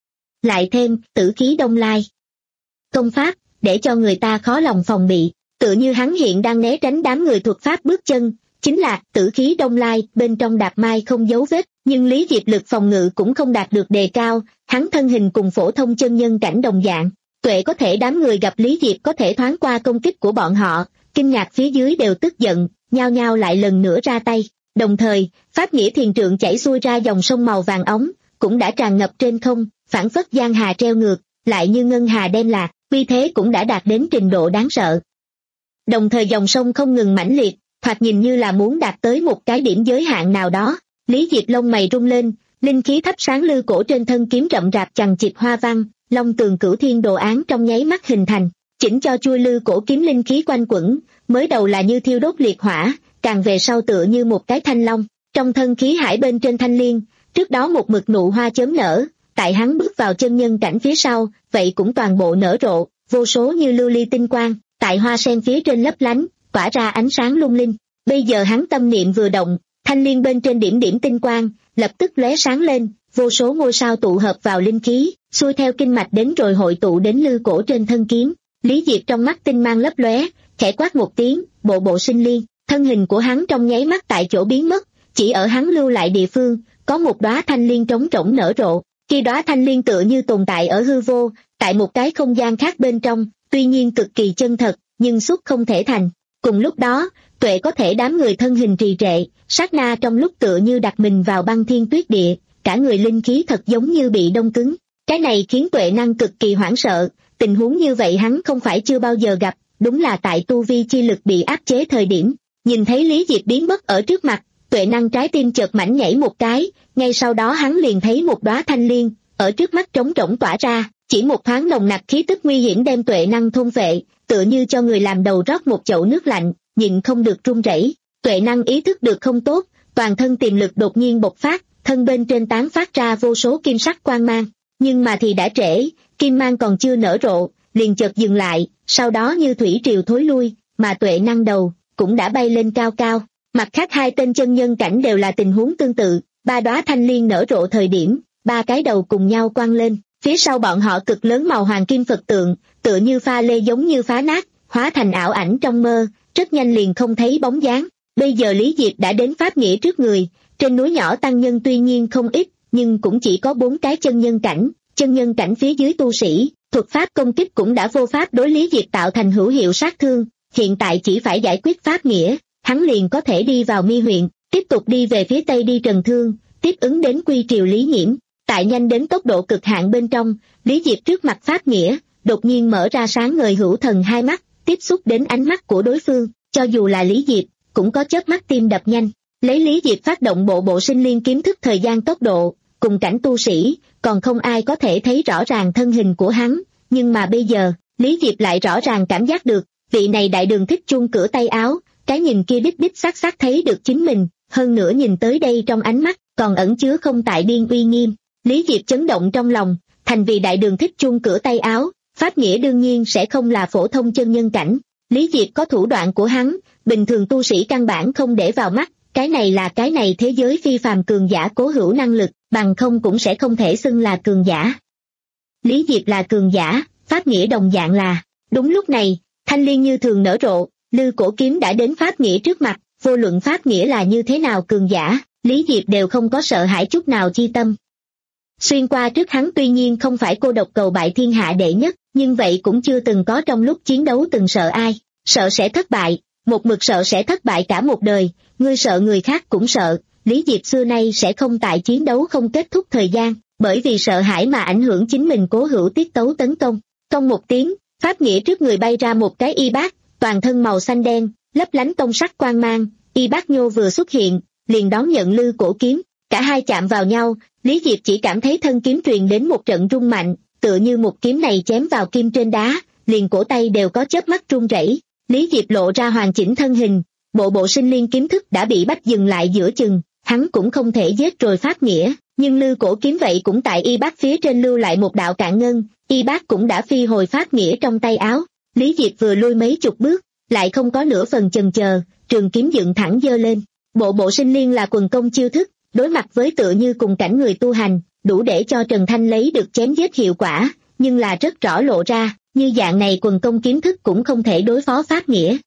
Lại thêm, tử khí đông lai. Công pháp, để cho người ta khó lòng phòng bị, tựa như hắn hiện đang né tránh đám người thuật pháp bước chân, chính là tử khí đông lai, bên trong đạp mai không dấu vết, nhưng Lý Diệp lực phòng ngự cũng không đạt được đề cao, hắn thân hình cùng phổ thông chân nhân cảnh đồng dạng. Tuệ có thể đám người gặp Lý Diệp có thể thoáng qua công kích của bọn họ, kinh ngạc phía dưới đều tức giận, nhao nhao lại lần nữa ra tay. Đồng thời, pháp nghĩa thiền trượng chảy xuôi ra dòng sông màu vàng ống, cũng đã tràn ngập trên không, phảng phất giang hà treo ngược, lại như ngân hà đen lạc, uy thế cũng đã đạt đến trình độ đáng sợ. Đồng thời dòng sông không ngừng mãnh liệt, thoạt nhìn như là muốn đạt tới một cái điểm giới hạn nào đó. Lý Diệp lông mày rung lên, linh khí thắp sáng lư cổ trên thân kiếm rậm rạp chằng chịt hoa văn, long tường cửu thiên đồ án trong nháy mắt hình thành, chỉnh cho chui lư cổ kiếm linh khí quanh quẩn, mới đầu là như thiêu đốt liệt hỏa, càng về sau tựa như một cái thanh long. Trong thân khí hải bên trên thanh liên, trước đó một mực nụ hoa chớm nở, tại hắn bước vào chân nhân cảnh phía sau, vậy cũng toàn bộ nở rộ, vô số như lưu ly tinh quang, tại hoa sen phía trên lấp lánh, tỏa ra ánh sáng lung linh. Bây giờ hắn tâm niệm vừa động, thanh liên bên trên điểm điểm tinh quang, lập tức lóe sáng lên, vô số ngôi sao tụ hợp vào linh khí, xuôi theo kinh mạch đến rồi hội tụ đến lư cổ trên thân kiếm. Lý Diệp trong mắt tinh mang lấp lóe, khẽ quát một tiếng, bộ bộ sinh liên, thân hình của hắn trong nháy mắt tại chỗ biến mất, chỉ ở hắn lưu lại địa phương, có một đóa thanh liên trống rỗng nở rộ. Khi đóa thanh liên tựa như tồn tại ở hư vô, tại một cái không gian khác bên trong, tuy nhiên cực kỳ chân thật, nhưng xuất không thể thành. Cùng lúc đó, Tuệ có thể đám người thân hình trì trệ, sát na trong lúc tựa như đặt mình vào băng thiên tuyết địa, cả người linh khí thật giống như bị đông cứng. Cái này khiến Tuệ Năng cực kỳ hoảng sợ, tình huống như vậy hắn không phải chưa bao giờ gặp, đúng là tại tu vi chi lực bị áp chế thời điểm. Nhìn thấy Lý Diệp biến mất ở trước mặt, Tuệ Năng trái tim chợt mảnh nhảy một cái, ngay sau đó hắn liền thấy một đóa thanh liên, ở trước mắt trống rỗng tỏa ra, chỉ một thoáng nồng nặc khí tức nguy hiểm đem Tuệ Năng thôn vệ, tựa như cho người làm đầu rót một chậu nước lạnh, nhịn không được run rẩy. Tuệ Năng ý thức được không tốt, toàn thân tiềm lực đột nhiên bộc phát, thân bên trên tán phát ra vô số kim sắc quang mang, nhưng mà thì đã trễ, kim mang còn chưa nở rộ, liền chợt dừng lại, sau đó như thủy triều thối lui, mà Tuệ Năng đầu cũng đã bay lên cao cao. Mặt khác hai tên chân nhân cảnh đều là tình huống tương tự, ba đóa thanh liên nở rộ thời điểm, ba cái đầu cùng nhau quăng lên, phía sau bọn họ cực lớn màu hoàng kim Phật tượng, tựa như pha lê giống như phá nát, hóa thành ảo ảnh trong mơ, rất nhanh liền không thấy bóng dáng. Bây giờ Lý Diệp đã đến pháp nghĩa trước người, trên núi nhỏ tăng nhân tuy nhiên không ít, nhưng cũng chỉ có bốn cái chân nhân cảnh, chân nhân cảnh phía dưới tu sĩ, thuật pháp công kích cũng đã vô pháp đối Lý Diệp tạo thành hữu hiệu sát thương, hiện tại chỉ phải giải quyết pháp nghĩa, hắn liền có thể đi vào Mi huyện, tiếp tục đi về phía tây đi Trần Thương, tiếp ứng đến Quy Triều Lý Nhiễm. Tại nhanh đến tốc độ cực hạn bên trong, Lý Diệp trước mặt pháp nghĩa, đột nhiên mở ra sáng ngời hữu thần hai mắt, tiếp xúc đến ánh mắt của đối phương, cho dù là Lý Diệp, cũng có chớp mắt tim đập nhanh. Lấy Lý Diệp phát động bộ bộ sinh liên kiếm thức thời gian tốc độ, cùng cảnh tu sĩ, còn không ai có thể thấy rõ ràng thân hình của hắn, nhưng mà bây giờ, Lý Diệp lại rõ ràng cảm giác được, vị này đại đường thích chuông cửa tay áo, cái nhìn kia đích đích xác xác thấy được chính mình, hơn nữa nhìn tới đây trong ánh mắt, còn ẩn chứa không tại biên uy nghiêm. Lý Diệp chấn động trong lòng, thành vì đại đường thích chuông cửa tay áo, pháp nghĩa đương nhiên sẽ không là phổ thông chân nhân cảnh. Lý Diệp có thủ đoạn của hắn, bình thường tu sĩ căn bản không để vào mắt, cái này là cái này thế giới phi phàm cường giả cố hữu năng lực, bằng không cũng sẽ không thể xưng là cường giả. Lý Diệp là cường giả, pháp nghĩa đồng dạng là. Đúng lúc này, thanh liên như thường nở rộ, Lư cổ kiếm đã đến pháp nghĩa trước mặt, vô luận pháp nghĩa là như thế nào cường giả, Lý Diệp đều không có sợ hãi chút nào chi tâm. Xuyên qua trước hắn tuy nhiên không phải cô độc cầu bại thiên hạ đệ nhất, nhưng vậy cũng chưa từng có trong lúc chiến đấu từng sợ ai, sợ sẽ thất bại, một mực sợ sẽ thất bại cả một đời, ngươi sợ người khác cũng sợ, Lý Diệp xưa nay sẽ không tại chiến đấu không kết thúc thời gian, bởi vì sợ hãi mà ảnh hưởng chính mình cố hữu tiết tấu tấn công. Công một tiếng, pháp nghĩa trước người bay ra một cái y bác, toàn thân màu xanh đen, lấp lánh tông sắc quang mang, y bác nhô vừa xuất hiện, liền đón nhận Lư cổ kiếm, cả hai chạm vào nhau, Lý Diệp chỉ cảm thấy thân kiếm truyền đến một trận rung mạnh, tựa như một kiếm này chém vào kim trên đá, liền cổ tay đều có chớp mắt run rẩy. Lý Diệp lộ ra hoàn chỉnh thân hình, bộ bộ sinh liên kiếm thức đã bị bắt dừng lại giữa chừng, hắn cũng không thể giết rồi pháp nghĩa, nhưng Lư cổ kiếm vậy cũng tại y bác phía trên lưu lại một đạo cạn ngân, y bác cũng đã phi hồi pháp nghĩa trong tay áo. Lý Diệp vừa lui mấy chục bước, lại không có nửa phần chần chờ, trường kiếm dựng thẳng giơ lên. Bộ bộ sinh liên là quần công chiêu thức, đối mặt với tựa như cùng cảnh người tu hành, đủ để cho Trần Thanh lấy được chém giết hiệu quả, nhưng là rất rõ lộ ra, như dạng này quần công kiếm thức cũng không thể đối phó pháp nghĩa.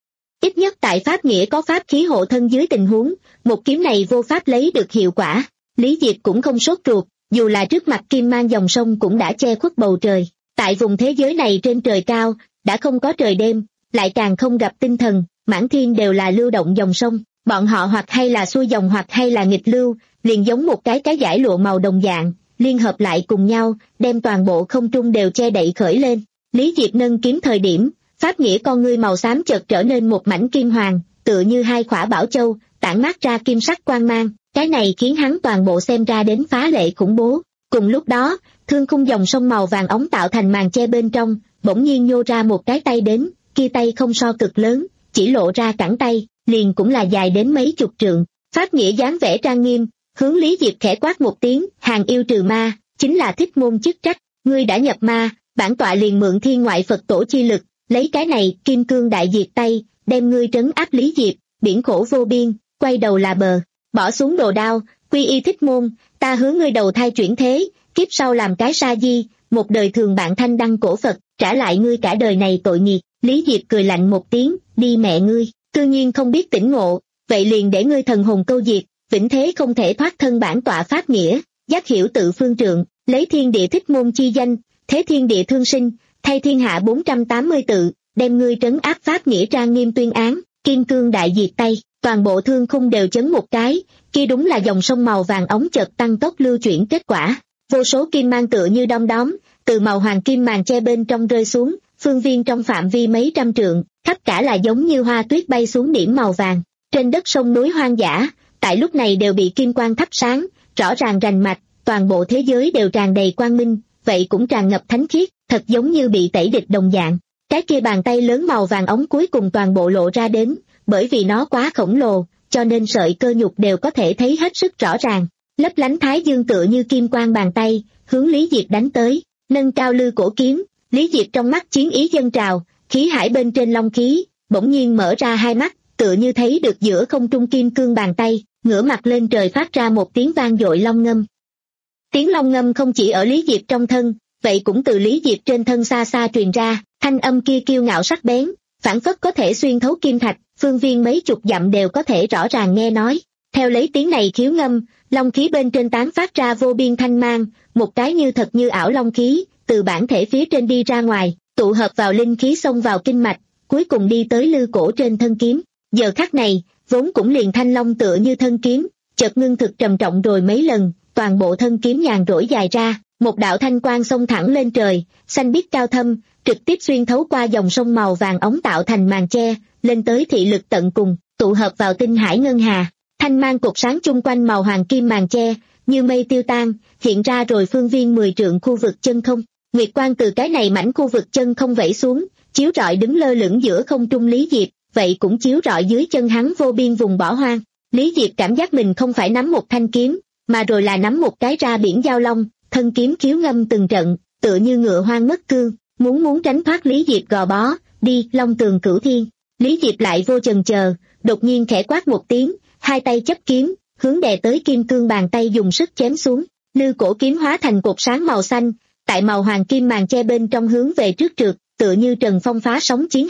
Ít nhất tại pháp nghĩa có pháp khí hộ thân dưới tình huống, một kiếm này vô pháp lấy được hiệu quả. Lý Diệp cũng không sốt ruột, dù là trước mặt kim mang dòng sông cũng đã che khuất bầu trời. Tại vùng thế giới này trên trời cao, đã không có trời đêm, lại càng không gặp tinh thần, mãn thiên đều là lưu động dòng sông, bọn họ hoặc hay là xuôi dòng hoặc hay là nghịch lưu, liền giống một cái cái dải lụa màu đồng dạng, liên hợp lại cùng nhau, đem toàn bộ không trung đều che đậy khởi lên. Lý Diệp nâng kiếm thời điểm, pháp nghĩa con ngươi màu xám chợt trở nên một mảnh kim hoàng, tựa như hai khỏa bảo châu, tản mát ra kim sắc quang mang, cái này khiến hắn toàn bộ xem ra đến phá lệ khủng bố. Cùng lúc đó, thương khung dòng sông màu vàng ống tạo thành màn che bên trong, bỗng nhiên nhô ra một cái tay đến, kia tay không so cực lớn, chỉ lộ ra cẳng tay, liền cũng là dài đến mấy chục trượng. Pháp nghĩa dáng vẻ trang nghiêm, hướng Lý Diệp khẽ quát một tiếng, hàng yêu trừ ma, chính là thích môn chức trách, ngươi đã nhập ma, bản tọa liền mượn thiên ngoại Phật tổ chi lực, lấy cái này kim cương đại diệt tay, đem ngươi trấn áp. Lý Diệp, biển khổ vô biên, quay đầu là bờ, bỏ xuống đồ đao, quy y thích môn, ta hướng ngươi đầu thai chuyển thế, kiếp sau làm cái sa di, một đời thường bạn thanh đăng cổ Phật, trả lại ngươi cả đời này tội nghiệp. Lý Diệp cười lạnh một tiếng, đi mẹ ngươi, tự nhiên không biết tỉnh ngộ, vậy liền để ngươi thần hồn câu diệt, vĩnh thế không thể thoát thân bản tọa pháp nghĩa, giác hiểu tự phương trượng, lấy thiên địa thích môn chi danh, thế thiên địa thương sinh, thay thiên hạ bốn trăm tám mươi tự, đem ngươi trấn áp. Pháp nghĩa trang nghiêm tuyên án, kim cương đại diệt tay, toàn bộ thương khung đều chấn một cái, kia đúng là dòng sông màu vàng ống chợt tăng tốc lưu chuyển kết quả, vô số kim mang tựa như đom đóm, từ màu hoàng kim màn che bên trong rơi xuống, phương viên trong phạm vi mấy trăm trượng, khắp cả là giống như hoa tuyết bay xuống điểm màu vàng. Trên đất sông núi hoang dã, tại lúc này đều bị kim quang thắp sáng, rõ ràng rành mạch, toàn bộ thế giới đều tràn đầy quang minh, vậy cũng tràn ngập thánh khiết, thật giống như bị tẩy địch đồng dạng. Cái kia bàn tay lớn màu vàng ống cuối cùng toàn bộ lộ ra đến, bởi vì nó quá khổng lồ, cho nên sợi cơ nhục đều có thể thấy hết sức rõ ràng. Lấp lánh thái dương tựa như kim quang bàn tay, hướng Lý Diệp đánh tới, nâng cao Lư cổ kiếm, Lý Diệp trong mắt chiến ý dâng trào, khí hải bên trên long khí, bỗng nhiên mở ra hai mắt, tựa như thấy được giữa không trung kim cương bàn tay, ngửa mặt lên trời phát ra một tiếng vang dội long ngâm. Tiếng long ngâm không chỉ ở Lý Diệp trong thân, vậy cũng từ Lý Diệp trên thân xa xa truyền ra, thanh âm kia kiêu ngạo sắc bén, phảng phất có thể xuyên thấu kim thạch, phương viên mấy chục dặm đều có thể rõ ràng nghe nói. Theo lấy tiếng này khiếu ngâm, long khí bên trên tán phát ra vô biên thanh mang, một cái như thật như ảo long khí, từ bản thể phía trên đi ra ngoài, tụ hợp vào linh khí xông vào kinh mạch, cuối cùng đi tới Lư cổ trên thân kiếm. Giờ khắc này, vốn cũng liền thanh long tựa như thân kiếm, chợt ngưng thực trầm trọng rồi mấy lần, toàn bộ thân kiếm nhàn rỗi dài ra, một đạo thanh quang xông thẳng lên trời, xanh biếc cao thâm, trực tiếp xuyên thấu qua dòng sông màu vàng ống tạo thành màn che, lên tới thị lực tận cùng, tụ hợp vào tinh hải ngân hà. Thanh mang cột sáng chung quanh màu hoàng kim màn che, như mây tiêu tan, hiện ra rồi phương viên mười trượng khu vực chân không. Nguyệt quang từ cái này mảnh khu vực chân không vẩy xuống, chiếu rọi đứng lơ lửng giữa không trung Lý Diệp, vậy cũng chiếu rọi dưới chân hắn vô biên vùng bỏ hoang. Lý Diệp cảm giác mình không phải nắm một thanh kiếm, mà rồi là nắm một cái ra biển giao long, thân kiếm khiếu ngâm từng trận, tựa như ngựa hoang mất cương, muốn muốn tránh thoát Lý Diệp gò bó, đi, long tường cửu thiên. Lý Diệp lại vô chần chờ, đột nhiên khẽ quát một tiếng, hai tay chấp kiếm, hướng đè tới kim cương bàn tay dùng sức chém xuống. Lư cổ kiếm hóa thành cột sáng màu xanh, tại màu hoàng kim màn che bên trong hướng về trước trượt, tựa như trần phong phá sóng chiến hạm,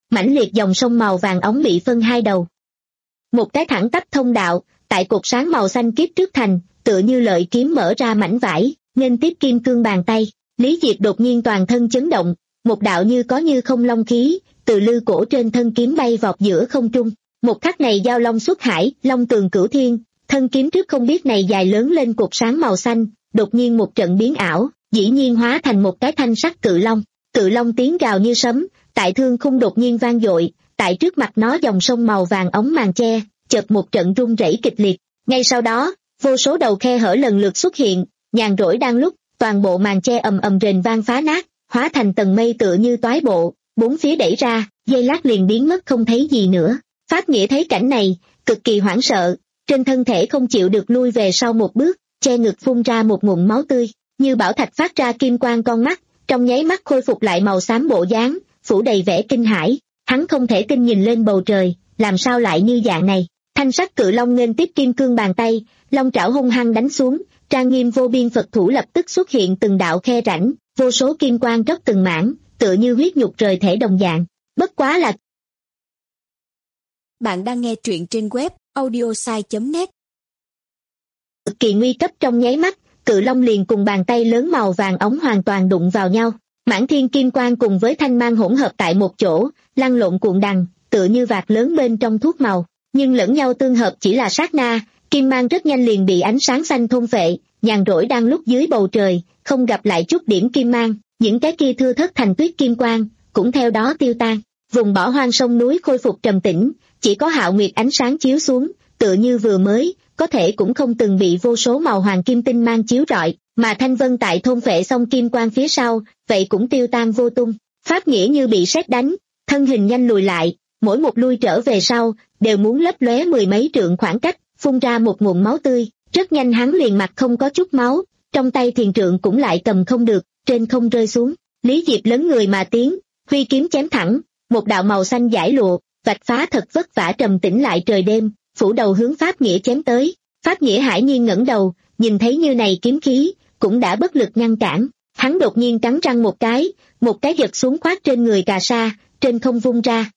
mãnh liệt dòng sông màu vàng óng bị phân hai đầu. Một cái thẳng tắp thông đạo, tại cột sáng màu xanh kiếp trước thành, tựa như lợi kiếm mở ra mảnh vải, nghênh tiếp kim cương bàn tay. Lý Diệp đột nhiên toàn thân chấn động, một đạo như có như không long khí, từ lư cổ trên thân kiếm bay vọt giữa không trung. Một khắc này giao long xuất hải, long tường cửu thiên, thân kiếm trước không biết này dài lớn lên cột sáng màu xanh, đột nhiên một trận biến ảo, dĩ nhiên hóa thành một cái thanh sắc cự long. Cự long tiếng gào như sấm, tại thương khung đột nhiên vang dội, tại trước mặt nó dòng sông màu vàng ống màn che, chợt một trận rung rẩy kịch liệt. Ngay sau đó, vô số đầu khe hở lần lượt xuất hiện, nhàn rỗi đang lúc, toàn bộ màn che ầm ầm rền vang phá nát, hóa thành tầng mây tựa như toái bộ, bốn phía đẩy ra, giây lát liền biến mất không thấy gì nữa. Pháp Nghĩa thấy cảnh này, cực kỳ hoảng sợ, trên thân thể không chịu được lui về sau một bước, che ngực phun ra một ngụm máu tươi, như bảo thạch phát ra kim quang con mắt, trong nháy mắt khôi phục lại màu xám bộ dáng, phủ đầy vẻ kinh hãi. Hắn không thể tin nhìn lên bầu trời, làm sao lại như dạng này. Thanh sắc cự long nghênh tiếp kim cương bàn tay, long trảo hung hăng đánh xuống, trang nghiêm vô biên Phật thủ lập tức xuất hiện từng đạo khe rãnh, vô số kim quang róc từng mảng, tựa như huyết nhục rời thể đồng dạng. Bất quá là bạn đang nghe truyện trên web audiosai chấm net. Cực kỳ nguy cấp, trong nháy mắt, cự long liền cùng bàn tay lớn màu vàng ống hoàn toàn đụng vào nhau. Mãn thiên kim quang cùng với thanh mang hỗn hợp tại một chỗ, lăn lộn cuộn đằng, tựa như vạt lớn bên trong thuốc màu, nhưng lẫn nhau tương hợp chỉ là sát na, kim mang rất nhanh liền bị ánh sáng xanh thôn phệ, nhàn rỗi đang lúc dưới bầu trời, không gặp lại chút điểm kim mang, những cái kia thưa thất thành tuyết kim quang, cũng theo đó tiêu tan. Vùng bỏ hoang sông núi khôi phục trầm tĩnh, chỉ có hạo nguyệt ánh sáng chiếu xuống, tựa như vừa mới, có thể cũng không từng bị vô số màu hoàng kim tinh mang chiếu rọi, mà thanh vân tại thôn vệ xong kim quang phía sau, vậy cũng tiêu tan vô tung. Pháp Nghĩa như bị sét đánh, thân hình nhanh lùi lại, mỗi một lui trở về sau, đều muốn lấp lóe mười mấy trượng khoảng cách, phun ra một nguồn máu tươi, rất nhanh hắn liền mặt không có chút máu, trong tay thiền trượng cũng lại cầm không được, trên không rơi xuống. Lý Diệp lớn người mà tiến, huy kiếm chém thẳng, một đạo màu xanh giải lụa, vạch phá thật vất vả trầm tĩnh lại trời đêm, phủ đầu hướng Pháp Nghĩa chém tới. Pháp Nghĩa hải nhiên ngẩng đầu, nhìn thấy như này kiếm khí, cũng đã bất lực ngăn cản. Hắn đột nhiên cắn răng một cái, một cái giật xuống khoát trên người Cà Sa, trên không vung ra.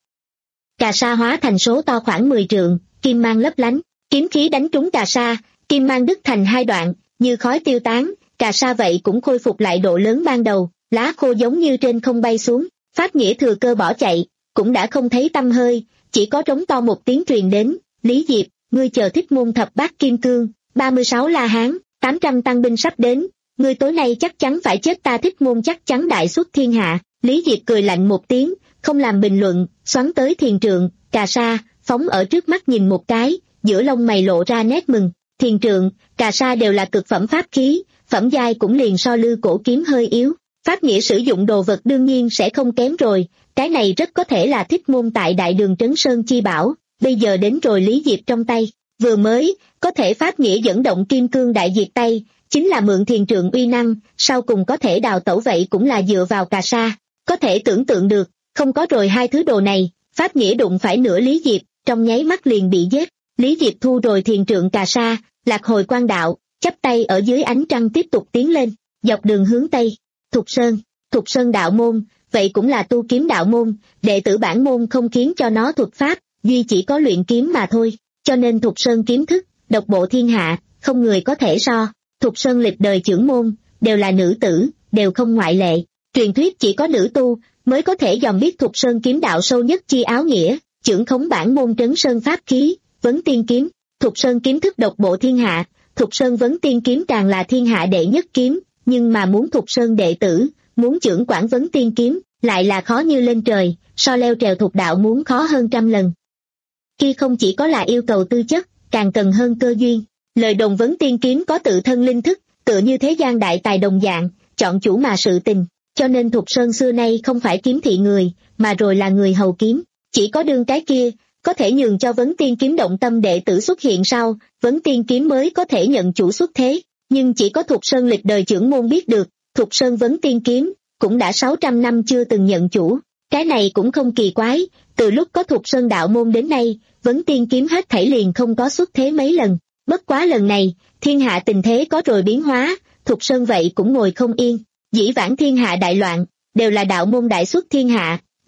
Cà Sa hóa thành số to khoảng mười trượng, kim mang lấp lánh, kiếm khí đánh trúng Cà Sa, kim mang đứt thành hai đoạn, như khói tiêu tán. Cà Sa vậy cũng khôi phục lại độ lớn ban đầu, lá khô giống như trên không bay xuống. Pháp Nghĩa thừa cơ bỏ chạy, cũng đã không thấy tăm hơi, chỉ có trống to một tiếng truyền đến. Lý Diệp, ngươi chờ Thích Môn thập bát kim cương, ba mươi sáu la hán, tám trăm tăng binh sắp đến, ngươi tối nay chắc chắn phải chết, ta Thích Môn chắc chắn đại xuất thiên hạ. Lý Diệp cười lạnh một tiếng, không làm bình luận, xoắn tới thiền trượng. Cà Sa phóng ở trước mắt nhìn một cái, giữa lông mày lộ ra nét mừng. Thiền trượng, Cà Sa đều là cực phẩm pháp khí, phẩm giai cũng liền so lư cổ kiếm hơi yếu. Pháp Nghĩa sử dụng đồ vật đương nhiên sẽ không kém rồi, cái này rất có thể là Thích Môn tại đại đường Trấn Sơn chi bảo, bây giờ đến rồi Lý Diệp trong tay. Vừa mới, có thể Pháp Nghĩa dẫn động kim cương đại diệt tay, chính là mượn thiền trượng uy năng, sau cùng có thể đào tẩu vậy cũng là dựa vào Cà Sa. Có thể tưởng tượng được, không có rồi hai thứ đồ này, Pháp Nghĩa đụng phải nửa Lý Diệp, trong nháy mắt liền bị giết. Lý Diệp thu rồi thiền trượng Cà Sa, lạc hồi quan đạo, chắp tay ở dưới ánh trăng tiếp tục tiến lên, dọc đường hướng Tây. Thục Sơn, Thục Sơn đạo môn, vậy cũng là tu kiếm đạo môn, đệ tử bản môn không khiến cho nó thuật pháp, duy chỉ có luyện kiếm mà thôi, cho nên Thục Sơn kiếm thức, độc bộ thiên hạ, không người có thể so. Thục Sơn lịch đời trưởng môn, đều là nữ tử, đều không ngoại lệ, truyền thuyết chỉ có nữ tu, mới có thể dòm biết Thục Sơn kiếm đạo sâu nhất chi áo nghĩa, trưởng khống bản môn Trấn Sơn pháp khí, vấn tiên kiếm. Thục Sơn kiếm thức độc bộ thiên hạ, Thục Sơn vấn tiên kiếm càng là thiên hạ đệ nhất kiếm, nhưng mà muốn Thục Sơn đệ tử, muốn trưởng quản vấn tiên kiếm, lại là khó như lên trời, so leo trèo Thục đạo muốn khó hơn trăm lần. Khi không chỉ có là yêu cầu tư chất, càng cần hơn cơ duyên. Lời đồn vấn tiên kiếm có tự thân linh thức, tựa như thế gian đại tài đồng dạng, chọn chủ mà sự tình, cho nên Thục Sơn xưa nay không phải kiếm thị người, mà rồi là người hầu kiếm. Chỉ có đương cái kia, có thể nhường cho vấn tiên kiếm động tâm đệ tử xuất hiện sau, vấn tiên kiếm mới có thể nhận chủ xuất thế. Nhưng chỉ có Thục Sơn lịch đời trưởng môn biết được, Thục Sơn vấn tiên kiếm, cũng đã sáu trăm năm chưa từng nhận chủ. Cái này cũng không kỳ quái, từ lúc có Thục Sơn đạo môn đến nay, vấn tiên kiếm hết thảy liền không có xuất thế mấy lần. Bất quá lần này, thiên hạ tình thế có rồi biến hóa, Thục Sơn vậy cũng ngồi không yên. Dĩ vãng thiên hạ đại loạn, đều là đạo môn đại xuất thiên hạ,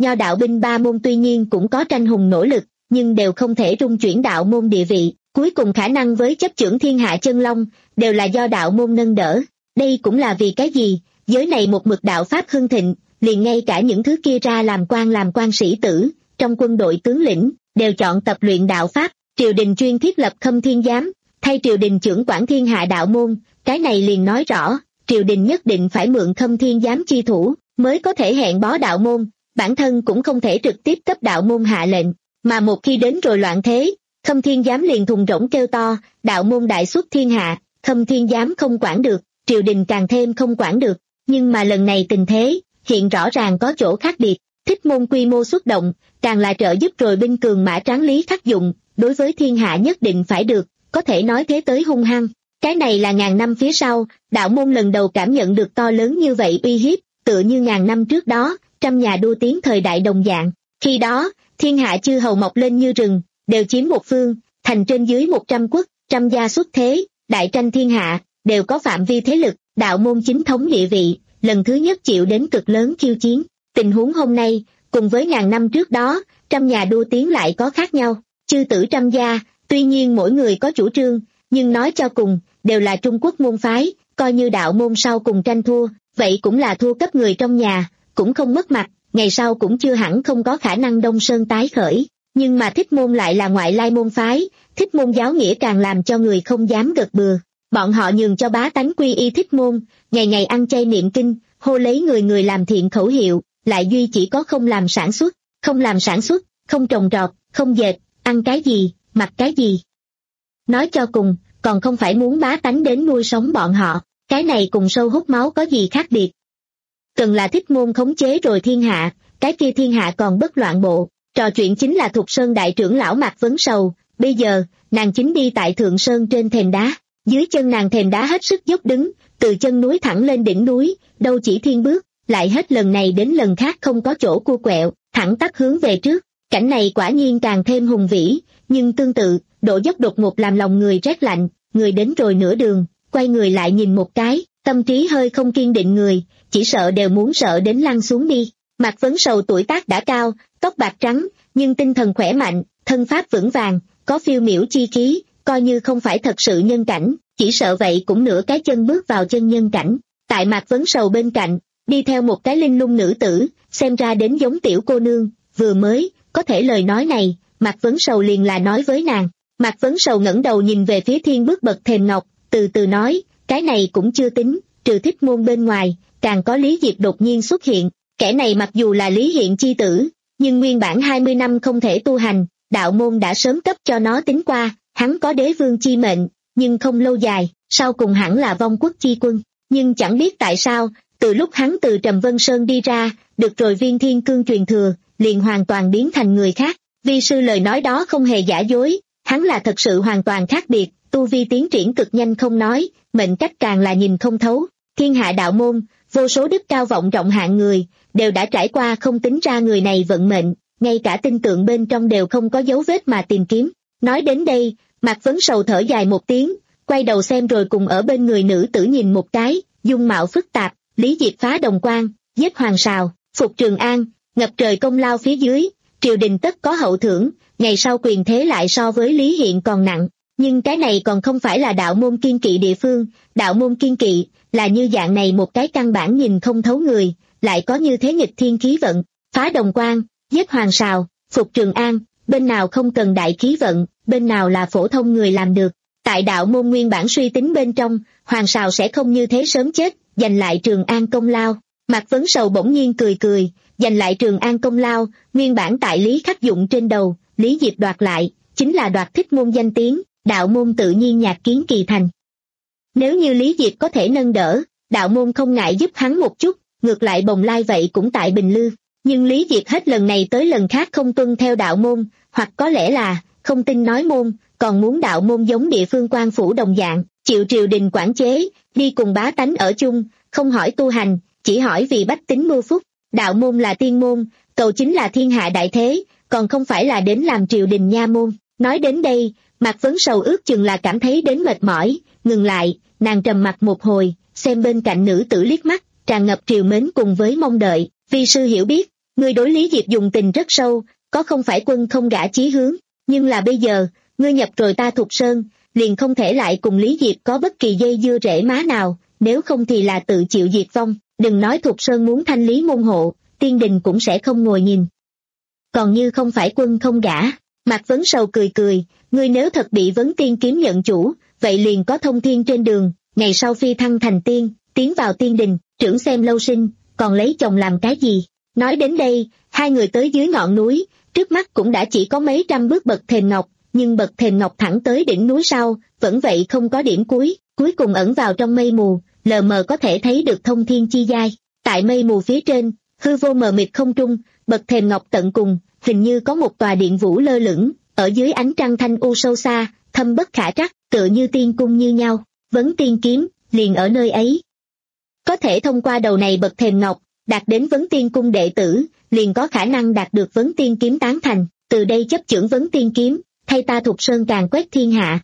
Nho đạo binh ba môn tuy nhiên cũng có tranh hùng nỗ lực, nhưng đều không thể rung chuyển đạo môn địa vị, cuối cùng khả năng với chấp chưởng thiên hạ chân long, đều là do đạo môn nâng đỡ. Đây cũng là vì cái gì, giới này một mực đạo pháp hưng thịnh, liền ngay cả những thứ kia ra làm quan làm quan sĩ tử, trong quân đội tướng lĩnh, đều chọn tập luyện đạo pháp, triều đình chuyên thiết lập Khâm Thiên Giám, thay triều đình trưởng quản thiên hạ đạo môn, cái này liền nói rõ, triều đình nhất định phải mượn Khâm Thiên Giám chi thủ, mới có thể hẹn bó đạo môn, bản thân cũng không thể trực tiếp cấp đạo môn hạ lệnh, mà một khi đến rồi loạn thế, Khâm Thiên Giám liền thùng rỗng kêu to, đạo môn đại xuất thiên hạ, Khâm Thiên Giám không quản được, triều đình càng thêm không quản được, nhưng mà lần này tình thế, hiện rõ ràng có chỗ khác biệt, Thích Môn quy mô xuất động, càng là trợ giúp rồi binh cường mã tráng Lý Khắc Dụng, đối với thiên hạ nhất định phải được, có thể nói thế tới hung hăng. Cái này là ngàn năm phía sau, đạo môn lần đầu cảm nhận được to lớn như vậy uy hiếp, tựa như ngàn năm trước đó, trăm nhà đua tiếng thời đại đồng dạng. Khi đó, thiên hạ chư hầu mọc lên như rừng, đều chiếm một phương, thành trên dưới một trăm quốc, trăm gia xuất thế, đại tranh thiên hạ, đều có phạm vi thế lực, đạo môn chính thống địa vị, lần thứ nhất chịu đến cực lớn khiêu chiến. Tình huống hôm nay, cùng với ngàn năm trước đó, trăm nhà đua tiếng lại có khác nhau. Chư tử trăm gia, tuy nhiên mỗi người có chủ trương, nhưng nói cho cùng, đều là Trung Quốc môn phái, coi như đạo môn sau cùng tranh thua, vậy cũng là thua cấp người trong nhà, cũng không mất mặt, ngày sau cũng chưa hẳn không có khả năng đông sơn tái khởi. Nhưng mà Thích Môn lại là ngoại lai môn phái, Thích Môn giáo nghĩa càng làm cho người không dám gật bừa. Bọn họ nhường cho bá tánh quy y Thích Môn, ngày ngày ăn chay niệm kinh, hô lấy người người làm thiện khẩu hiệu, lại duy chỉ có không làm sản xuất, không làm sản xuất, không trồng trọt, không dệt, ăn cái gì, mặc cái gì. Nói cho cùng, còn không phải muốn bá tánh đến nuôi sống bọn họ, cái này cùng sâu hút máu có gì khác biệt. Cần là Thích Môn khống chế rồi thiên hạ, cái kia thiên hạ còn bất loạn bộ. Trò chuyện chính là Thục Sơn đại trưởng lão Mạc Vấn Sầu, bây giờ, nàng chính đi tại Thượng Sơn trên thềm đá, dưới chân nàng thềm đá hết sức dốc đứng, từ chân núi thẳng lên đỉnh núi, đâu chỉ thiên bước, lại hết lần này đến lần khác không có chỗ cua quẹo, thẳng tắp hướng về trước, cảnh này quả nhiên càng thêm hùng vĩ, nhưng tương tự, độ dốc đột ngột làm lòng người rét lạnh, người đến rồi nửa đường, quay người lại nhìn một cái, tâm trí hơi không kiên định người, chỉ sợ đều muốn sợ đến lăn xuống đi. Mạc Vấn Sầu tuổi tác đã cao, tóc bạc trắng, nhưng tinh thần khỏe mạnh, thân pháp vững vàng, có phiêu miểu chi khí, coi như không phải thật sự nhân cảnh, chỉ sợ vậy cũng nửa cái chân bước vào chân nhân cảnh. Tại Mạc Vấn Sầu bên cạnh, đi theo một cái linh lung nữ tử, xem ra đến giống tiểu cô nương, vừa mới, có thể lời nói này, Mạc Vấn Sầu liền là nói với nàng. Mạc Vấn Sầu ngẩng đầu nhìn về phía thiên bước bậc thềm ngọc, từ từ nói, cái này cũng chưa tính, trừ Thích Môn bên ngoài, càng có Lý Diệp đột nhiên xuất hiện. Kẻ này mặc dù là Lý Hiện chi tử, nhưng nguyên bản hai mươi năm không thể tu hành, đạo môn đã sớm cấp cho nó tính qua, hắn có đế vương chi mệnh, nhưng không lâu dài, sau cùng hẳn là vong quốc chi quân. Nhưng chẳng biết tại sao, từ lúc hắn từ Trầm Vân Sơn đi ra, được rồi viên thiên cương truyền thừa, liền hoàn toàn biến thành người khác. Vi sư lời nói đó không hề giả dối, hắn là thật sự hoàn toàn khác biệt, tu vi tiến triển cực nhanh không nói, mệnh cách càng là nhìn không thấu. Thiên hạ đạo môn, vô số đức cao vọng trọng hạng người, đều đã trải qua không tính ra người này vận mệnh, ngay cả tinh tượng bên trong đều không có dấu vết mà tìm kiếm. Nói đến đây, Mạc Vấn Sầu thở dài một tiếng, quay đầu xem rồi cùng ở bên người nữ tử nhìn một cái, dung mạo phức tạp, Lý Diệp phá đồng quan, giết Hoàng Sào, phục Trường An, ngập trời công lao phía dưới, triều đình tất có hậu thưởng, ngày sau quyền thế lại so với Lý Hiện còn nặng. Nhưng cái này còn không phải là đạo môn kiên kỵ địa phương, đạo môn kiên kỵ là như dạng này một cái căn bản nhìn không thấu người, lại có như thế nghịch thiên khí vận, phá đồng quan, giết Hoàng Sào, phục Trường An, bên nào không cần đại khí vận, bên nào là phổ thông người làm được. Tại đạo môn nguyên bản suy tính bên trong, Hoàng Sào sẽ không như thế sớm chết, giành lại Trường An công lao. Mạc Vấn Sầu bỗng nhiên cười cười, giành lại Trường An công lao, nguyên bản tại Lý Khắc Dụng trên đầu, Lý Diệp đoạt lại, chính là đoạt Thích Môn danh tiếng, đạo môn tự nhiên nhạc kiến kỳ thành. Nếu như Lý Diệp có thể nâng đỡ, đạo môn không ngại giúp hắn một chút, ngược lại bồng lai vậy cũng tại Bình Lư. Nhưng Lý Diệp hết lần này tới lần khác không tuân theo đạo môn, hoặc có lẽ là, không tin nói môn, còn muốn đạo môn giống địa phương quan phủ đồng dạng, chịu triều đình quản chế, đi cùng bá tánh ở chung, không hỏi tu hành, chỉ hỏi vì bách tính mưu phúc. Đạo môn là tiên môn, cầu chính là thiên hạ đại thế, còn không phải là đến làm triều đình nha môn. Nói đến đây, Mạc Vấn Sầu ước chừng là cảm thấy đến mệt mỏi, ngừng lại, nàng trầm mặt một hồi, xem bên cạnh nữ tử liếc mắt, tràn ngập triều mến cùng với mong đợi. Vi sư hiểu biết, ngươi đối Lý Diệp dùng tình rất sâu, có không phải quân không gả chí hướng, nhưng là bây giờ, ngươi nhập rồi ta Thục Sơn, liền không thể lại cùng Lý Diệp có bất kỳ dây dưa rễ má nào, nếu không thì là tự chịu diệt vong, đừng nói Thục Sơn muốn thanh lý môn hộ, tiên đình cũng sẽ không ngồi nhìn. Còn như không phải quân không gả, Mạc Vấn Sầu cười cười, ngươi nếu thật bị Vấn Tiên kiếm nhận chủ, vậy liền có thông thiên trên đường, ngày sau phi thăng thành tiên, tiến vào tiên đình, trưởng xem lâu sinh, còn lấy chồng làm cái gì. Nói đến đây, hai người tới dưới ngọn núi, trước mắt cũng đã chỉ có mấy trăm bước bậc thềm ngọc, nhưng bậc thềm ngọc thẳng tới đỉnh núi sau, vẫn vậy không có điểm cuối, cuối cùng ẩn vào trong mây mù, lờ mờ có thể thấy được thông thiên chi giai. Tại mây mù phía trên, hư vô mờ mịt không trung, bậc thềm ngọc tận cùng, hình như có một tòa điện vũ lơ lửng, ở dưới ánh trăng thanh u sâu xa, thâm bất khả trắc, tựa như tiên cung như nhau. Vấn Tiên kiếm liền ở nơi ấy. Có thể thông qua đầu này bậc thềm ngọc, đạt đến Vấn Tiên cung đệ tử, liền có khả năng đạt được Vấn Tiên kiếm tán thành, từ đây chấp chưởng Vấn Tiên kiếm, thay ta Thục Sơn càn quét thiên hạ.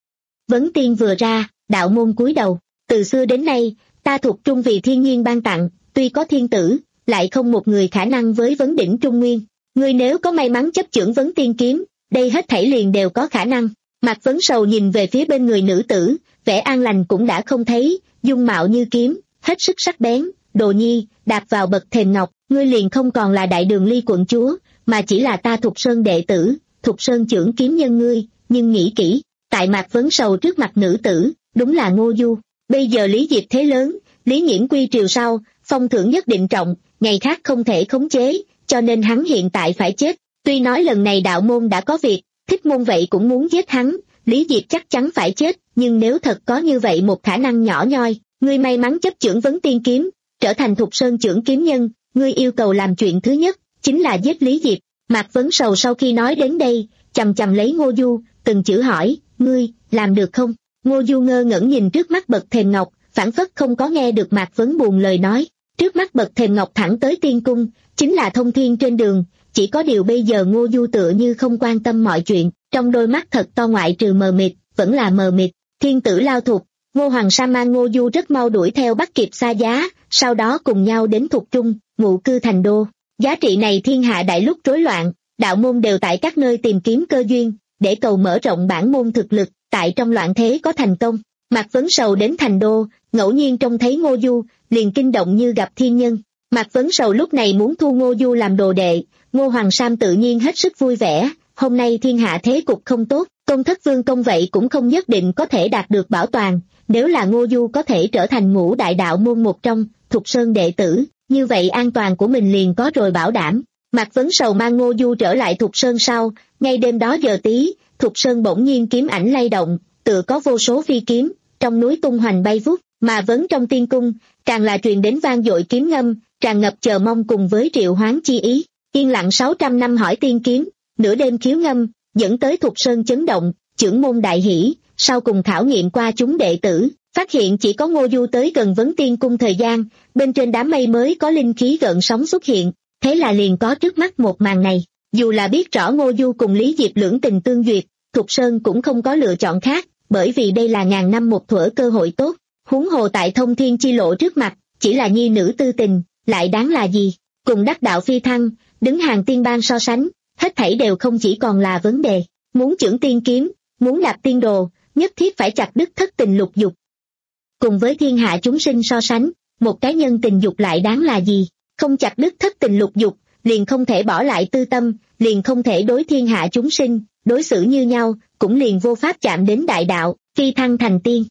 Vấn Tiên vừa ra, đạo môn cúi đầu, từ xưa đến nay, ta Thục Trung vì thiên nhiên ban tặng, tuy có thiên tử, lại không một người khả năng với vấn đỉnh Trung Nguyên. Ngươi nếu có may mắn chấp chưởng Vấn Tiên kiếm, đây hết thảy liền đều có khả năng. Mạc Vấn Sầu nhìn về phía bên người nữ tử, vẻ an lành cũng đã không thấy, dung mạo như kiếm, hết sức sắc bén. Đồ Nhi, đạp vào bậc thềm ngọc, ngươi liền không còn là Đại Đường Ly quận chúa, mà chỉ là ta Thục Sơn đệ tử, Thục Sơn trưởng kiếm nhân ngươi. Nhưng nghĩ kỹ, tại Mạc Vấn Sầu trước mặt nữ tử, đúng là Ngô Du. Bây giờ Lý Diệp thế lớn, Lý Nghiễm quy triều sau, phong thưởng nhất định trọng, ngày khác không thể khống chế, cho nên hắn hiện tại phải chết. Tuy nói lần này đạo môn đã có việc, Thích Môn vậy cũng muốn giết hắn, Lý Diệp chắc chắn phải chết, nhưng nếu thật có như vậy một khả năng nhỏ nhoi, ngươi may mắn chấp chưởng Vấn Tiên kiếm, trở thành Thục Sơn trưởng kiếm nhân, ngươi yêu cầu làm chuyện thứ nhất, chính là giết Lý Diệp. Mạc Vấn Sầu sau khi nói đến đây, chầm chầm lấy Ngô Du, từng chữ hỏi, ngươi, làm được không? Ngô Du ngơ ngẩn nhìn trước mắt bậc thềm ngọc, phảng phất không có nghe được Mạc Vấn buồn lời nói. Trước mắt bậc thềm ngọc thẳng tới tiên cung, chính là thông thiên trên đường, chỉ có điều bây giờ Ngô Du tựa như không quan tâm mọi chuyện, trong đôi mắt thật to ngoại trừ mờ mịt, vẫn là mờ mịt. Thiên tử lao thục, Ngô Hoàng Sa mang Ngô Du rất mau đuổi theo bắt kịp Xa Giá, sau đó cùng nhau đến Thục Trung, ngụ cư thành đô. Giá trị này thiên hạ đại lúc rối loạn, đạo môn đều tại các nơi tìm kiếm cơ duyên, để cầu mở rộng bản môn thực lực, tại trong loạn thế có thành công. Mạc Vấn Sầu đến thành đô, ngẫu nhiên trông thấy Ngô Du, liền kinh động như gặp thiên nhân. Mạc Vấn Sầu lúc này muốn thu Ngô Du làm đồ đệ, Ngô Hoàng Sam tự nhiên hết sức vui vẻ, hôm nay thiên hạ thế cục không tốt, công thất vương công vậy cũng không nhất định có thể đạt được bảo toàn, nếu là Ngô Du có thể trở thành ngũ đại đạo môn một trong, Thục Sơn đệ tử, như vậy an toàn của mình liền có rồi bảo đảm. Mạc Vấn Sầu mang Ngô Du trở lại Thục Sơn sau, ngay đêm đó giờ tí, Thục Sơn bỗng nhiên kiếm ảnh lay động, tựa có vô số phi kiếm, trong núi tung hoành bay vút, mà Vấn trong tiên cung, càng là truyền đến vang dội kiếm ngâm, tràn ngập chờ mong cùng với triệu hoán chi ý. Yên lặng sáu trăm năm hỏi tiên kiếm, nửa đêm khiếu ngâm, dẫn tới Thục Sơn chấn động, chưởng môn đại hỷ, sau cùng khảo nghiệm qua chúng đệ tử, phát hiện chỉ có Ngô Du tới gần Vấn Tiên cung thời gian, bên trên đám mây mới có linh khí gợn sóng xuất hiện, thế là liền có trước mắt một màn này. Dù là biết rõ Ngô Du cùng Lý Diệp lưỡng tình tương duyệt, Thục Sơn cũng không có lựa chọn khác, bởi vì đây là ngàn năm một thuở cơ hội tốt, huống hồ tại thông thiên chi lộ trước mặt, chỉ là nhi nữ tư tình, lại đáng là gì, cùng đắc đạo phi thăng, đứng hàng tiên bang so sánh, hết thảy đều không chỉ còn là vấn đề, muốn chưởng tiên kiếm, muốn đạp tiên đồ, nhất thiết phải chặt đứt thất tình lục dục. Cùng với thiên hạ chúng sinh so sánh, một cá nhân tình dục lại đáng là gì, không chặt đứt thất tình lục dục, liền không thể bỏ lại tư tâm, liền không thể đối thiên hạ chúng sinh, đối xử như nhau, cũng liền vô pháp chạm đến đại đạo, phi thăng thành tiên.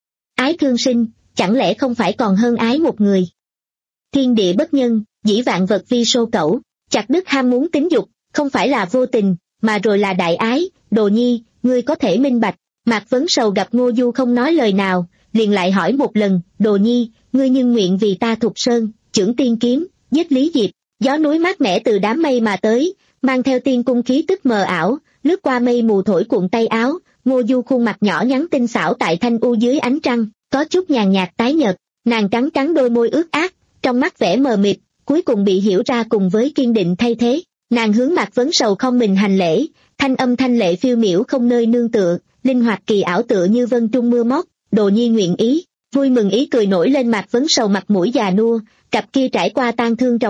Ái thương sinh, chẳng lẽ không phải còn hơn ái một người? Thiên địa bất nhân, dĩ vạn vật vi sô cẩu, chặt đứt ham muốn tính dục, không phải là vô tình, mà rồi là đại ái. Đồ Nhi, ngươi có thể minh bạch. Mạc Vấn Sầu gặp Ngô Du không nói lời nào, liền lại hỏi một lần, Đồ Nhi, ngươi nhưng nguyện vì ta Thục Sơn, chưởng tiên kiếm, giết Lý Diệp. Gió núi mát mẻ từ đám mây mà tới, mang theo tiên cung khí tức mờ ảo, lướt qua mây mù thổi cuộn tay áo. Ngô Du khuôn mặt nhỏ nhắn tinh xảo tại thanh u dưới ánh trăng, có chút nhàn nhạt tái nhợt, nàng cắn cắn đôi môi ướt át, trong mắt vẻ mờ mịt, cuối cùng bị hiểu ra cùng với kiên định thay thế. Nàng hướng Mạc Vấn Sầu không mình hành lễ, thanh âm thanh lệ phiêu miểu không nơi nương tựa, linh hoạt kỳ ảo tựa như vân trung mưa móc. Đồ Nhi nguyện ý. Vui mừng ý cười nổi lên Mạc Vấn Sầu mặt mũi già nua, cặp kia trải qua tang thương trong mắt,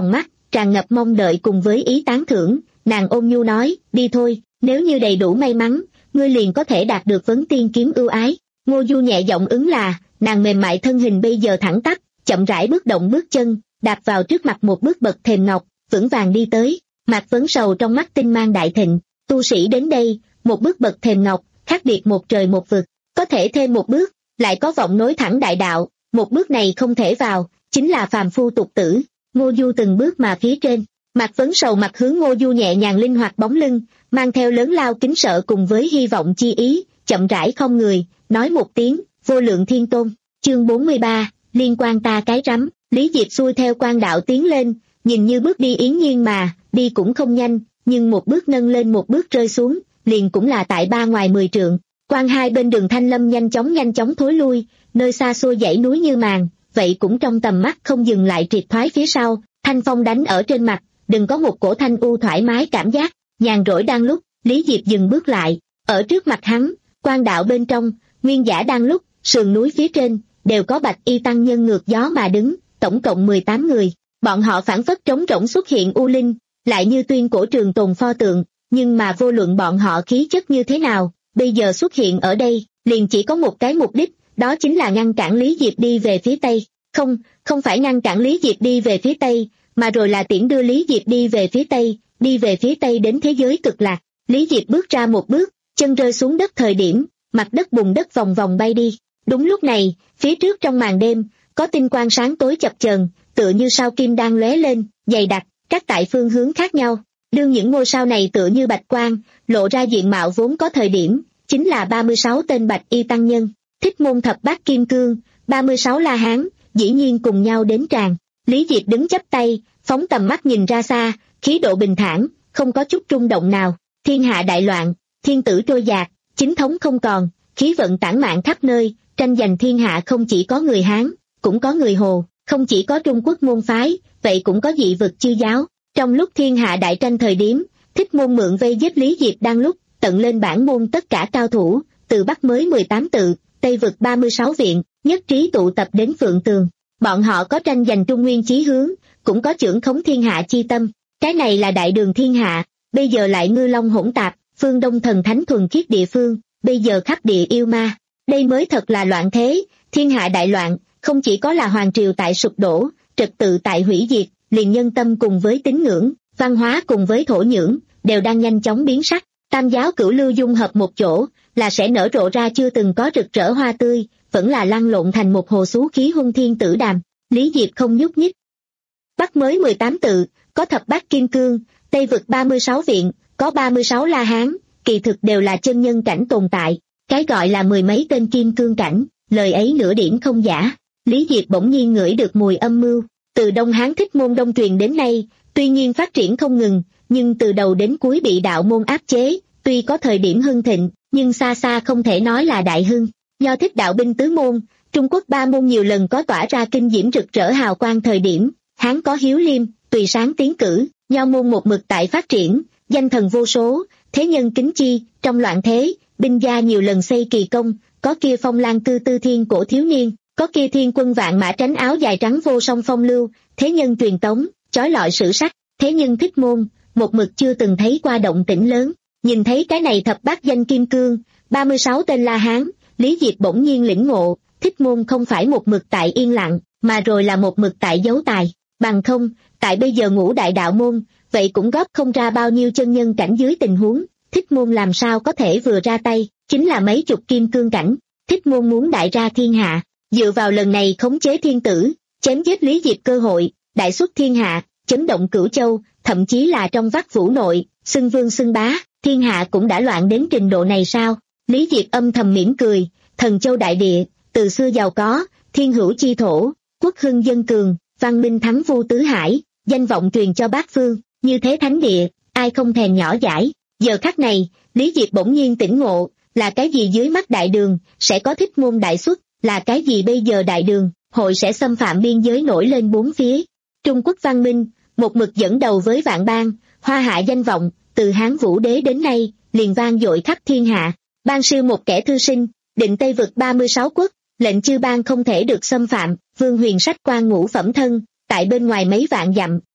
tràn ngập mong đợi cùng với ý tán thưởng, nàng ôn nhu nói, đi thôi, nếu như đầy đủ may mắn, ngươi liền có thể đạt được vấn tiên kiếm ưu ái. Ngô Du nhẹ giọng ứng là, nàng mềm mại thân hình bây giờ thẳng tắp, chậm rãi bước động bước chân, đạp vào trước mặt một bước bậc thềm ngọc, vững vàng đi tới. Mạc Vấn Sầu trong mắt tinh mang đại thịnh, tu sĩ đến đây, một bước bậc thềm ngọc, khác biệt một trời một vực, có thể thêm một bước, lại có vọng nối thẳng đại đạo, một bước này không thể vào, chính là phàm phu tục tử. Ngô Du từng bước mà phía trên, Mạc Vấn Sầu mặt hướng Ngô Du nhẹ nhàng linh hoạt bóng lưng, mang theo lớn lao kính sợ cùng với hy vọng chi ý, chậm rãi không người, nói một tiếng, vô lượng thiên tôn. Chương bốn mươi ba, liên quan ta cái rắm. Lý Diệp xuôi theo quan đạo tiến lên, nhìn như bước đi yến nhiên mà, đi cũng không nhanh, nhưng một bước nâng lên một bước rơi xuống, liền cũng là tại ba ngoài mười trượng. Quan hai bên đường thanh lâm nhanh chóng nhanh chóng thối lui, nơi xa xôi dãy núi như màn, vậy cũng trong tầm mắt không dừng lại triệt thoái phía sau, thanh phong đánh ở trên mặt, đừng có một cổ thanh u thoải mái cảm giác, nhàn rỗi đang lúc, Lý Diệp dừng bước lại, ở trước mặt hắn, quan đạo bên trong, nguyên giả đang lúc, sườn núi phía trên, đều có bạch y tăng nhân ngược gió mà đứng, tổng cộng mười tám người, bọn họ phảng phất trống rỗng xuất hiện u linh, lại như tuyên cổ trường tồn pho tượng, nhưng mà vô luận bọn họ khí chất như thế nào, bây giờ xuất hiện ở đây, liền chỉ có một cái mục đích, đó chính là ngăn cản Lý Diệp đi về phía Tây. Không, không phải ngăn cản Lý Diệp đi về phía Tây, mà rồi là tiễn đưa Lý Diệp đi về phía Tây, đi về phía Tây đến thế giới cực lạc. Lý Diệp bước ra một bước, chân rơi xuống đất thời điểm, mặt đất bùn đất vòng vòng bay đi. Đúng lúc này, phía trước trong màn đêm, có tinh quang sáng tối chập chờn, tựa như sao kim đang lóe lên, dày đặc, các tại phương hướng khác nhau. Đương những ngôi sao này tựa như bạch quang, lộ ra diện mạo vốn có thời điểm, chính là ba mươi sáu tên bạch y tăng nhân, Thích Môn Thập Bát Kim Cương, ba mươi sáu La Hán, dĩ nhiên cùng nhau đến tràng. Lý Diệp đứng chắp tay, phóng tầm mắt nhìn ra xa, khí độ bình thản, không có chút rung động nào. Thiên hạ đại loạn, thiên tử trôi dạt, chính thống không còn, khí vận tản mạn khắp nơi, tranh giành thiên hạ không chỉ có người Hán, cũng có người Hồ, không chỉ có Trung Quốc môn phái, vậy cũng có dị vực chư giáo. Trong lúc thiên hạ đại tranh thời điểm, Thích Môn mượn vây giết Lý Diệp đang lúc, tận lên bản môn tất cả cao thủ, từ Bắc mới mười tám tự, Tây vực ba mươi sáu viện, nhất trí tụ tập đến Phượng Tường. Bọn họ có tranh giành Trung Nguyên chí hướng, cũng có chưởng khống thiên hạ chi tâm. Cái này là đại đường thiên hạ, bây giờ lại ngư long hỗn tạp, phương Đông thần thánh thuần khiết địa phương, bây giờ khắp địa yêu ma. Đây mới thật là loạn thế, thiên hạ đại loạn, không chỉ có là hoàng triều tại sụp đổ, trật tự tại hủy diệt, liền nhân tâm cùng với tín ngưỡng, văn hóa cùng với thổ nhưỡng, đều đang nhanh chóng biến sắc. Tam giáo cửu lưu dung hợp một chỗ, là sẽ nở rộ ra chưa từng có rực rỡ hoa tươi, vẫn là lăn lộn thành một hồ xú khí huân thiên tử đàm. Lý Diệp không nhúc nhích. Bắc mới mười tám tự, có thập bát kim cương, Tây vực ba mươi sáu viện, có ba mươi sáu La Hán, kỳ thực đều là chân nhân cảnh tồn tại. Cái gọi là mười mấy tên kim cương cảnh, lời ấy nửa điểm không giả. Lý Diệp bỗng nhiên ngửi được mùi âm mưu. Từ Đông Hán Thích Môn Đông truyền đến nay, tuy nhiên phát triển không ngừng, nhưng từ đầu đến cuối bị đạo môn áp chế, tuy có thời điểm hưng thịnh, nhưng xa xa không thể nói là đại hưng. Do Thích đạo binh tứ môn, Trung Quốc ba môn nhiều lần có tỏa ra kinh diễm rực rỡ hào quang thời điểm, Hán có Hiếu Liêm, Tùy Sáng tiến cử, Nho môn một mực tại phát triển, danh thần vô số, thế nhân kính chi. Trong loạn thế, binh gia nhiều lần xây kỳ công, có kia Phong Lan cư tư thiên cổ thiếu niên, có kia thiên quân vạn mã tránh áo dài trắng vô song phong lưu, thế nhân truyền tống, chói lọi sử sách. Thế nhân Thích môn, một mực chưa từng thấy qua động tĩnh lớn. Nhìn thấy cái này thập bát danh kim cương, ba mươi sáu tên La Hán, Lý Diệp bỗng nhiên lĩnh ngộ, Thích môn không phải một mực tại yên lặng, mà rồi là một mực tại giấu tài. Bằng không, tại bây giờ ngũ đại đạo môn, vậy cũng góp không ra bao nhiêu chân nhân cảnh dưới tình huống, Thích môn làm sao có thể vừa ra tay, chính là mấy chục kim cương cảnh. Thích môn muốn đại ra thiên hạ, dựa vào lần này khống chế thiên tử, chém giết Lý Diệp cơ hội, đại xuất thiên hạ, chấn động cửu châu, thậm chí là trong vắt vũ nội, xưng vương xưng bá, thiên hạ cũng đã loạn đến trình độ này sao? Lý Diệp âm thầm mỉm cười, Thần Châu đại địa, từ xưa giàu có, thiên hữu chi thổ, quốc hưng dân cường, văn minh thắng vu tứ hải, danh vọng truyền cho bát phương, như thế thánh địa, ai không thèm nhỏ dãi. Giờ khắc này, Lý Diệp bỗng nhiên tỉnh ngộ, là cái gì dưới mắt đại đường, sẽ có Thích môn đại xuất, là cái gì bây giờ đại đường, hội sẽ xâm phạm biên giới nổi lên bốn phía. Trung Quốc văn minh, một mực dẫn đầu với vạn bang, hoa hạ danh vọng, từ Hán Vũ Đế đến nay, liền vang dội khắp thiên hạ. Ban siêu một kẻ thư sinh, định Tây vực ba mươi sáu quốc, lệnh chư bang không thể được xâm phạm, Vương Huyền sách quan ngũ phẩm thân, tại bên ngoài mấy vạn dặm,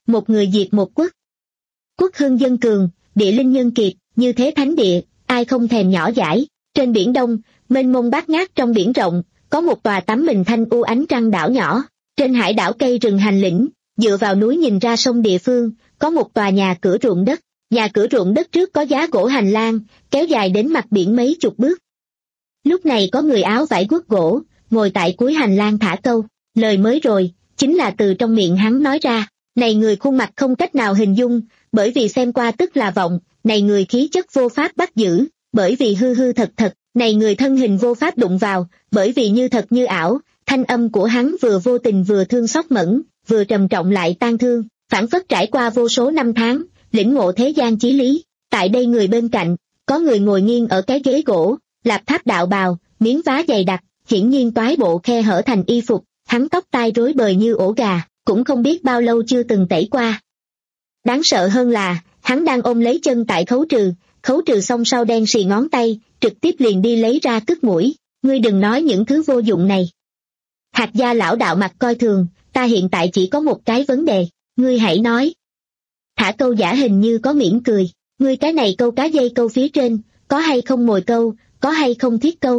một người diệt một quốc. Quốc hưng dân cường, địa linh nhân kiệt, như thế thánh địa, ai không thèm nhỏ dãi. Trên biển Đông, mênh mông bát ngát trong biển rộng, có một tòa tắm mình thanh u ánh trăng đảo nhỏ. Trên hải đảo cây rừng hành lĩnh, dựa vào núi nhìn ra sông địa phương, có một tòa nhà cửa ruộng đất. Nhà cửa ruộng đất trước có giá gỗ hành lang, kéo dài đến mặt biển mấy chục bước. Lúc này có người áo vải guốc gỗ, ngồi tại cuối hành lang thả câu. Lời mới rồi, chính là từ trong miệng hắn nói ra. Này người khuôn mặt không cách nào hình dung, bởi vì xem qua tức là vọng. Này người khí chất vô pháp bắt giữ, bởi vì hư hư thật thật. Này người thân hình vô pháp đụng vào, bởi vì như thật như ảo. Thanh âm của hắn vừa vô tình vừa thương xót mẫn, vừa trầm trọng lại tang thương, phảng phất trải qua vô số năm tháng, lĩnh ngộ thế gian chí lý. Tại đây người bên cạnh, có người ngồi nghiêng ở cái ghế gỗ, lạp tháp đạo bào, miếng vá dày đặc, hiển nhiên toái bộ khe hở thành y phục, hắn tóc tai rối bời như ổ gà, cũng không biết bao lâu chưa từng tẩy qua. Đáng sợ hơn là, hắn đang ôm lấy chân tại khấu trừ, khấu trừ xong sau đen xì ngón tay, trực tiếp liền đi lấy ra cứt mũi. Ngươi đừng nói những thứ vô dụng này. Hạt gia lão đạo mặt coi thường, ta hiện tại chỉ có một cái vấn đề, ngươi hãy nói. Thả câu giả hình như có mỉm cười, ngươi cái này câu cá dây câu phía trên, có hay không mồi câu, có hay không thiết câu.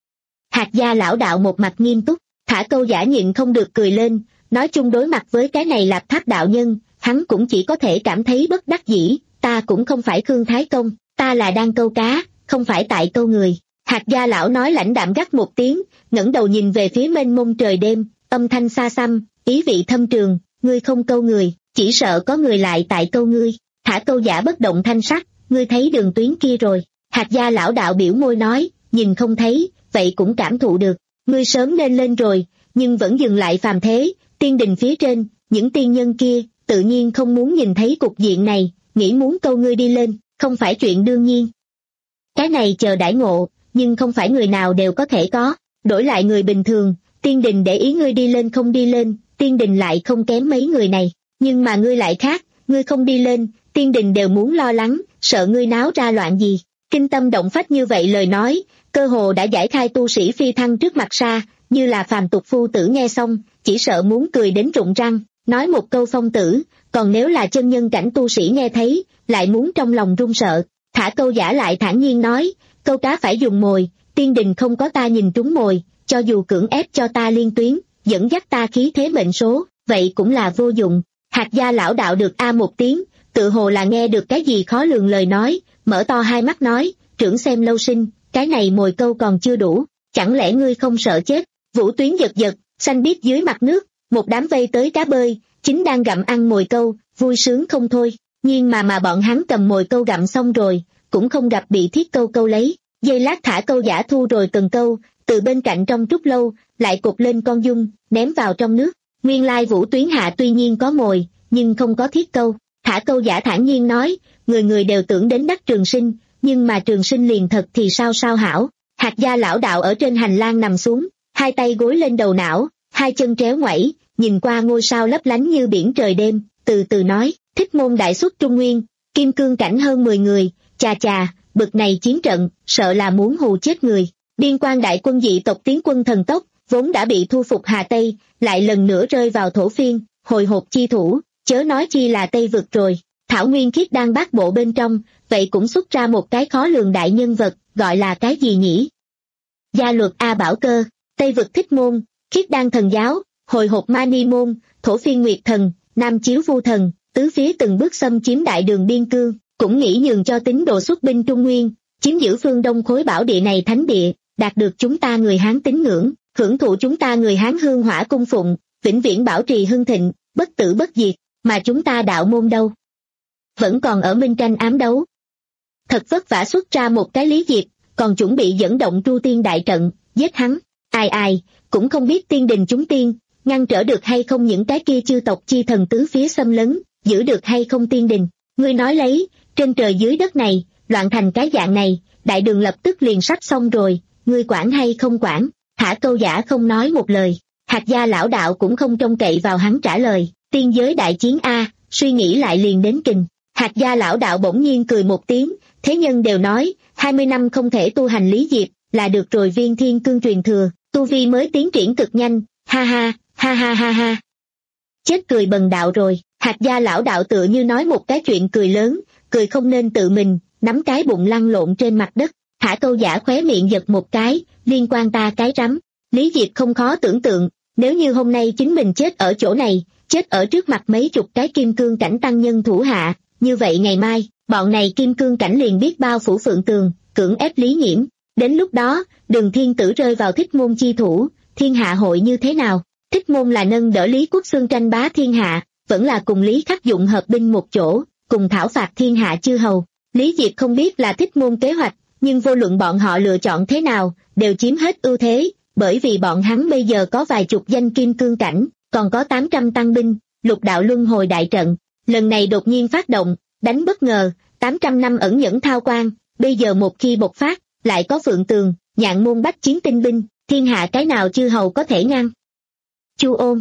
Hạt gia lão đạo một mặt nghiêm túc, thả câu giả nhịn không được cười lên, nói chung đối mặt với cái này lạp tháp đạo nhân, hắn cũng chỉ có thể cảm thấy bất đắc dĩ, ta cũng không phải Khương Thái Công, ta là đang câu cá, không phải tại câu người. Hạt gia lão nói lãnh đạm gắt một tiếng, ngẩng đầu nhìn về phía mênh mông trời đêm, âm thanh xa xăm, ý vị thâm trường, ngươi không câu người, chỉ sợ có người lại tại câu ngươi. Thả câu giả bất động thanh sắc, ngươi thấy đường tuyến kia rồi. Hạt gia lão đạo biểu môi nói, nhìn không thấy, vậy cũng cảm thụ được, ngươi sớm nên lên rồi, nhưng vẫn dừng lại phàm thế, tiên đình phía trên, những tiên nhân kia, tự nhiên không muốn nhìn thấy cục diện này, nghĩ muốn câu ngươi đi lên, không phải chuyện đương nhiên. Cái này chờ đãi ngộ, nhưng không phải người nào đều có thể có, đổi lại người bình thường, tiên đình để ý ngươi đi lên không đi lên, tiên đình lại không kém mấy người này, nhưng mà ngươi lại khác, ngươi không đi lên, tiên đình đều muốn lo lắng, sợ ngươi náo ra loạn gì. Kinh tâm động phách như vậy lời nói, cơ hồ đã giải khai tu sĩ phi thăng trước mặt xa, như là phàm tục phu tử nghe xong, chỉ sợ muốn cười đến rụng răng, nói một câu phong tử, còn nếu là chân nhân cảnh tu sĩ nghe thấy, lại muốn trong lòng run sợ. Thả câu giả lại thản nhiên nói, câu cá phải dùng mồi, tiên đình không có ta nhìn trúng mồi, cho dù cưỡng ép cho ta liên tuyến, dẫn dắt ta khí thế mệnh số, vậy cũng là vô dụng. Hạt gia lão đạo được a một tiếng, tự hồ là nghe được cái gì khó lường lời nói, mở to hai mắt nói, trưởng xem lâu sinh, cái này mồi câu còn chưa đủ, chẳng lẽ ngươi không sợ chết. Vũ tuyến giật giật, xanh biếc dưới mặt nước, một đám vây tới cá bơi, chính đang gặm ăn mồi câu, vui sướng không thôi, nhưng mà mà bọn hắn cầm mồi câu gặm xong rồi, cũng không gặp bị thiết câu câu lấy. Giây lát thả câu giả thu rồi cần câu, từ bên cạnh trong trúc lâu, lại cột lên con dung, ném vào trong nước. Nguyên lai vũ tuyến hạ tuy nhiên có mồi, nhưng không có thiết câu. Thả câu giả thản nhiên nói, người người đều tưởng đến đắc trường sinh, nhưng mà trường sinh liền thật thì sao sao hảo. Hạt gia lão đạo ở trên hành lang nằm xuống, hai tay gối lên đầu não, hai chân tréo ngoảy, nhìn qua ngôi sao lấp lánh như biển trời đêm, từ từ nói, Thích Môn đại xuất Trung Nguyên, kim cương cảnh hơn mười người, chà chà, bực này chiến trận, sợ là muốn hù chết người. Biên quan đại quân dị tộc tiến quân thần tốc, vốn đã bị thu phục Hà Tây, lại lần nữa rơi vào thổ phiên, hồi hộp chi thủ, chớ nói chi là Tây vực rồi. Thảo Nguyên Khiết đang bát bộ bên trong, vậy cũng xuất ra một cái khó lường đại nhân vật, gọi là cái gì nhỉ? Gia luật A Bảo Cơ, Tây vực Thích Môn, Khiết Đan thần giáo, hồi hộp Mani Môn, thổ phiên Nguyệt thần, Nam chiếu Vu thần, tứ phía từng bước xâm chiếm đại đường biên cương, cũng nghĩ nhường cho tín đồ xuất binh Trung Nguyên, chiếm giữ phương Đông khối bảo địa này thánh địa, đạt được chúng ta người Hán tín ngưỡng, hưởng thụ chúng ta người Hán hương hỏa cung phụng, vĩnh viễn bảo trì hưng thịnh, bất tử bất diệt, mà chúng ta đạo môn đâu? Vẫn còn ở minh tranh ám đấu. Thật vất vả xuất ra một cái Lý Diệp, còn chuẩn bị dẫn động Tru Tiên đại trận, giết hắn, ai ai, cũng không biết tiên đình chúng tiên, ngăn trở được hay không những cái kia chư tộc chi thần tứ phía xâm lấn, giữ được hay không tiên đình. Ngươi nói lấy, trên trời dưới đất này, loạn thành cái dạng này, đại đường lập tức liền sắp xong rồi, ngươi quản hay không quản? Thả câu giả không nói một lời, hạt gia lão đạo cũng không trông cậy vào hắn trả lời, tiên giới đại chiến a, suy nghĩ lại liền đến kình. Hạt gia lão đạo bỗng nhiên cười một tiếng, thế nhân đều nói, hai mươi năm không thể tu hành Lý Diệp, là được rồi viên thiên cương truyền thừa, tu vi mới tiến triển cực nhanh, ha ha, ha ha ha ha. Chết cười bần đạo rồi, hạt Hạt gia lão đạo tựa như nói một cái chuyện cười lớn, cười không nên tự mình, nắm cái bụng lăn lộn trên mặt đất. Thả Câu Giả khóe miệng giật một cái, liên quan ta cái rắm. Lý Diệp không khó tưởng tượng, nếu như hôm nay chính mình chết ở chỗ này, chết ở trước mặt mấy chục cái kim cương cảnh tăng nhân thủ hạ, như vậy ngày mai, bọn này kim cương cảnh liền biết bao phủ Phượng Tường, cưỡng ép Lý Nhiễm. Đến lúc đó, Đường Thiên Tử rơi vào Thích Môn chi thủ, thiên hạ hội như thế nào? Thích Môn là nâng đỡ Lý Quốc Xương tranh bá thiên hạ, vẫn là cùng Lý Khắc Dụng hợp binh một chỗ, cùng thảo phạt thiên hạ chư hầu. Lý Diệp không biết là Thích Môn kế hoạch, nhưng vô luận bọn họ lựa chọn thế nào, đều chiếm hết ưu thế, bởi vì bọn hắn bây giờ có vài chục danh kim cương cảnh, còn có tám trăm tăng binh, lục đạo luân hồi đại trận. Lần này đột nhiên phát động, đánh bất ngờ, tám trăm năm ẩn nhẫn thao quan, bây giờ một khi bộc phát, lại có Phượng Tường, Nhạn Môn bách chiến tinh binh, thiên hạ cái nào chư hầu có thể ngăn? Chu Ôn,